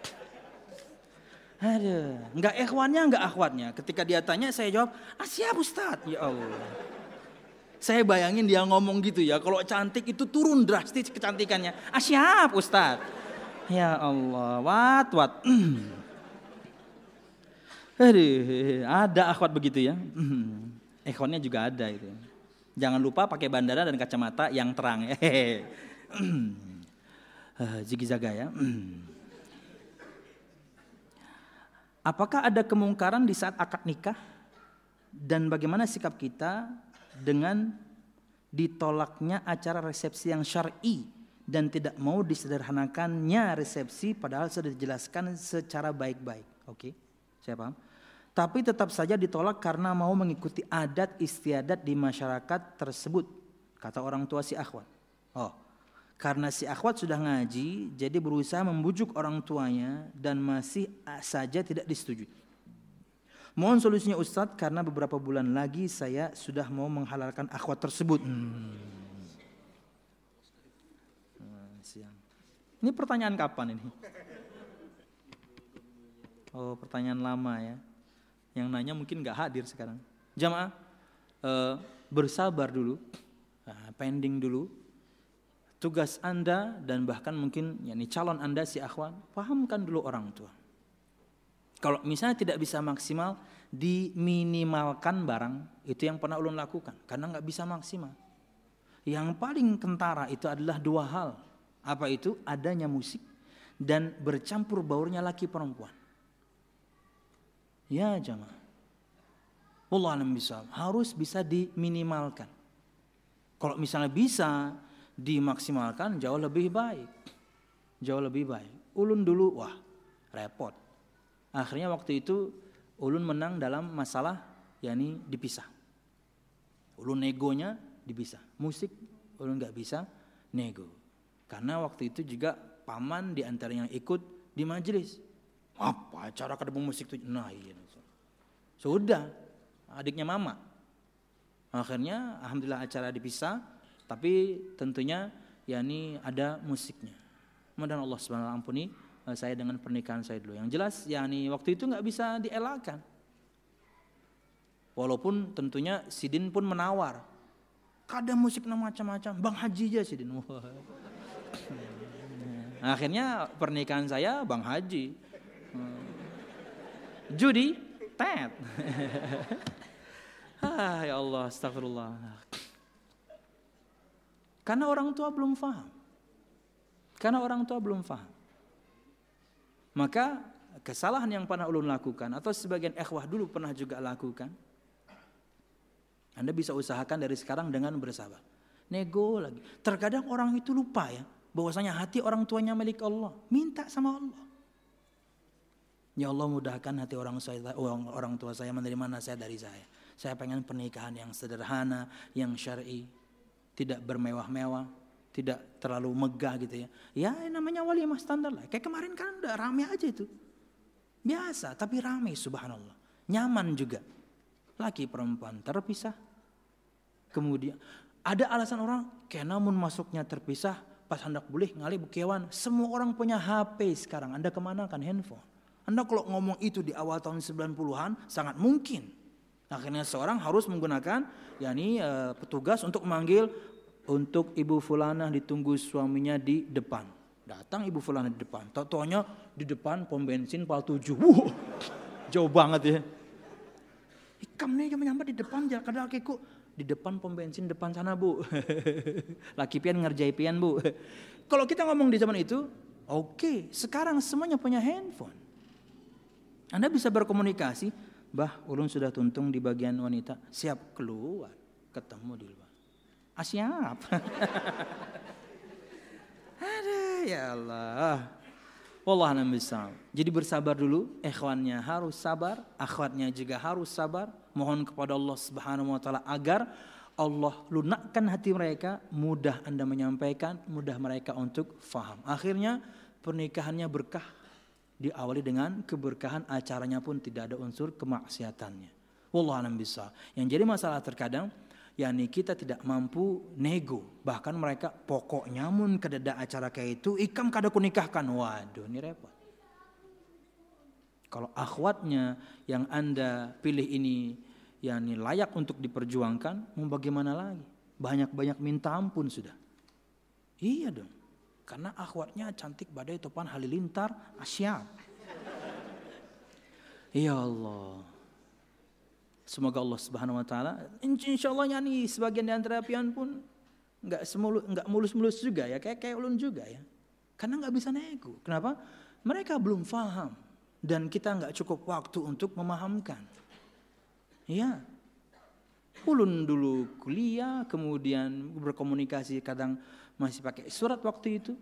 Aduh, nggak ikhwannya nggak akhwatnya. Ketika dia tanya saya jawab, ah siap Ustadz. Ya Allah. Saya bayangin dia ngomong gitu ya. Kalau cantik itu turun drastis kecantikannya. Ah siap Ustadz. Ya Allah, wat wat. Aduh, ada akhwat begitu ya. Ikhwannya juga ada itu. Jangan lupa pakai bandana dan kacamata yang terang. Zigi-zaga ya. Apakah ada kemungkaran di saat akad nikah? Dan bagaimana sikap kita dengan ditolaknya acara resepsi yang syar'i dan tidak mau disederhanakannya resepsi padahal sudah dijelaskan secara baik-baik. Oke, saya paham. Tapi tetap saja ditolak karena mau mengikuti adat istiadat di masyarakat tersebut, kata orang tua si akhwat. Oh, karena si akhwat sudah ngaji, jadi berusaha membujuk orang tuanya dan masih saja tidak disetujui. Mohon solusinya Ustadz, karena beberapa bulan lagi saya sudah mau menghalalkan akhwat tersebut. Hmm. Ini pertanyaan kapan ini? Oh, pertanyaan lama ya. Yang nanya mungkin nggak hadir sekarang. Jamaah, eh, bersabar dulu, nah, pending dulu. Tugas Anda dan bahkan mungkin yakni calon Anda si akhwan, pahamkan dulu orang tua. Kalau misalnya tidak bisa maksimal, diminimalkan barang, itu yang pernah ulun lakukan, karena nggak bisa maksimal. Yang paling kentara itu adalah dua hal. Apa itu? Adanya musik dan bercampur baurnya laki perempuan. Ya jamaah, wallahu a'lam bishawab, harus bisa diminimalkan. Kalau misalnya bisa dimaksimalkan jauh lebih baik. Jauh lebih baik. Ulun dulu wah repot. Akhirnya waktu itu ulun menang dalam masalah yakni dipisah. Ulun negonya dipisah. Musik ulun nggak bisa nego. Karena waktu itu juga paman di antara yang ikut di majelis. Apa acara kadang musik itu? Nah iya. Sudah, adiknya mama. Akhirnya alhamdulillah acara dipisah, tapi tentunya yakni ada musiknya. Mudah-mudahan Allah Subhanahu wa taala ampuni saya dengan pernikahan saya dulu. Yang jelas yakni waktu itu nggak bisa dielakkan. Walaupun tentunya Sidin pun menawar. Kadang musik macam-macam, Bang Haji aja Sidin. Akhirnya pernikahan saya Bang Haji. Judi, tet. Ah, ya Allah, astagfirullah. Karena orang tua belum faham. Karena orang tua belum faham. Maka kesalahan yang pernah ulun lakukan atau sebagian ikhwah dulu pernah juga lakukan, Anda bisa usahakan dari sekarang dengan bersabar. Nego lagi. Terkadang orang itu lupa ya, bahwasanya hati orang tuanya milik Allah. Minta sama Allah. Ya Allah mudahkan hati orang saya, orang tua saya menerima nasihat dari saya. Saya pengen pernikahan yang sederhana, yang syar'i, tidak bermewah-mewah, tidak terlalu megah gitu ya. Ya namanya walimah standar lah. Kayak kemarin kan udah rame aja itu. Biasa tapi rame subhanallah. Nyaman juga. Laki perempuan terpisah. Kemudian ada alasan orang, kayak namun masuknya terpisah, pas hendak boleh ngali bukewan. Semua orang punya H P sekarang. Anda kemana kan handphone. Anda kalau ngomong itu di awal tahun sembilan puluhan sangat mungkin. Akhirnya seorang harus menggunakan yakni uh, petugas untuk memanggil untuk Ibu Fulanah ditunggu suaminya di depan. Datang Ibu Fulanah di depan. Tau-taunya di depan pom bensin Pal tujuh. Wuh, jauh banget ya. Ikam nih yang menyambat di depan jalan kadal keku. Di depan pom bensin depan sana bu. Laki pian ngerjai pian bu. Kalau kita ngomong di zaman itu, oke. Okay, sekarang semuanya punya handphone. Anda bisa berkomunikasi, bah ulun sudah tuntung di bagian wanita, siap keluar, ketemu di luar. Ah siap. Aduh ya Allah. Wallahu a'lam bishawab. Jadi bersabar dulu, ikhwannya harus sabar, akhwatnya juga harus sabar. Mohon kepada Allah Subhanahu wa taala agar Allah lunakkan hati mereka, mudah Anda menyampaikan, mudah mereka untuk faham. Akhirnya pernikahannya berkah. Diawali dengan keberkahan, acaranya pun tidak ada unsur kemaksiatannya. Wallahu a'lam bishawab. Yang jadi masalah terkadang yakni kita tidak mampu nego, bahkan mereka pokoknya mun kedada acara kayak itu ikam kada kunikahkan. Waduh, ini repot. Kalau akhwatnya yang Anda pilih ini yakni layak untuk diperjuangkan, mau bagaimana lagi? Banyak-banyak minta ampun sudah. Iya dong. Karena akhwatnya cantik badai topan halilintar asyam. Ya Allah. Semoga Allah Subhanahu wa taala insyaallah yani sebagian di antara pian pun enggak semulu enggak mulus-mulus juga ya, kayak kayak ulun juga ya. Karena enggak bisa nego. Kenapa? Mereka belum paham dan kita enggak cukup waktu untuk memahamkan. Iya. Ulun dulu kuliah, kemudian berkomunikasi kadang masih pakai surat waktu itu.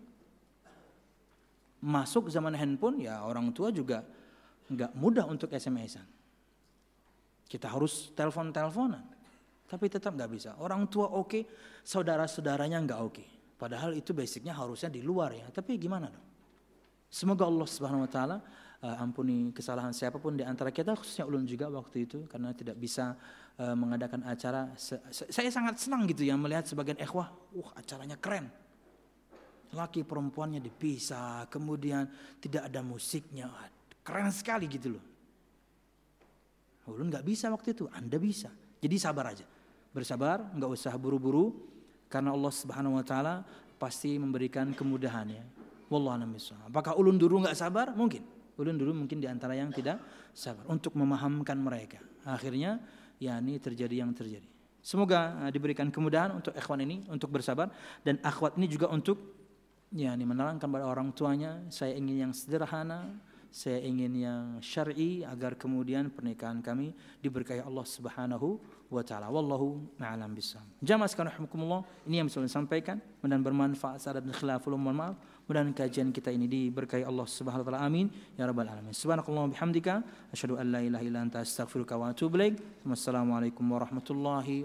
Masuk zaman handphone, ya orang tua juga nggak mudah untuk S M S-an. Kita harus telepon-teleponan, tapi tetap nggak bisa. Orang tua oke, okay, saudara-saudaranya nggak oke. Okay. Padahal itu basicnya harusnya di luar ya. Tapi gimana dong? Semoga Allah Subhanahu Wa Taala uh, ampuni kesalahan siapapun di antara kita, khususnya ulun juga waktu itu, karena tidak bisa uh, mengadakan acara. Saya sangat senang gitu ya melihat sebagian ikhwah, uh acaranya keren. Laki perempuannya dipisah, kemudian tidak ada musiknya, keren sekali gitu loh. Ulun nggak bisa waktu itu, Anda bisa. Jadi sabar aja, bersabar, nggak usah buru-buru, karena Allah Subhanahu Wa Taala pasti memberikan kemudahan ya. Wallahu a'lam bishawab. Apakah ulun dulu nggak sabar? Mungkin. Ulun dulu mungkin di antara yang tidak sabar untuk memahamkan mereka. Akhirnya ya ini terjadi yang terjadi. Semoga uh, diberikan kemudahan untuk ikhwan ini untuk bersabar, dan akhwat ini juga untuk ya ini menerangkan pada orang tuanya, saya ingin yang sederhana, saya ingin yang syar'i agar kemudian pernikahan kami diberkahi Allah Subhanahu wa taala. Wallahu a'lam bishawab. Jamaah sekalian rahimakumullah, ini yang bisa saya sampaikan, mudah-mudahan bermanfaat. Saran dan khilaful mohon maaf. Mudah-mudahan kajian kita ini diberkahi Allah Subhanahu wa taala. Amin ya rabbal alamin. Subhanakallahumma bihamdika asyhadu an la ilaha illa anta astaghfiruka wa atubu ilaik. Wassalamualaikum warahmatullahi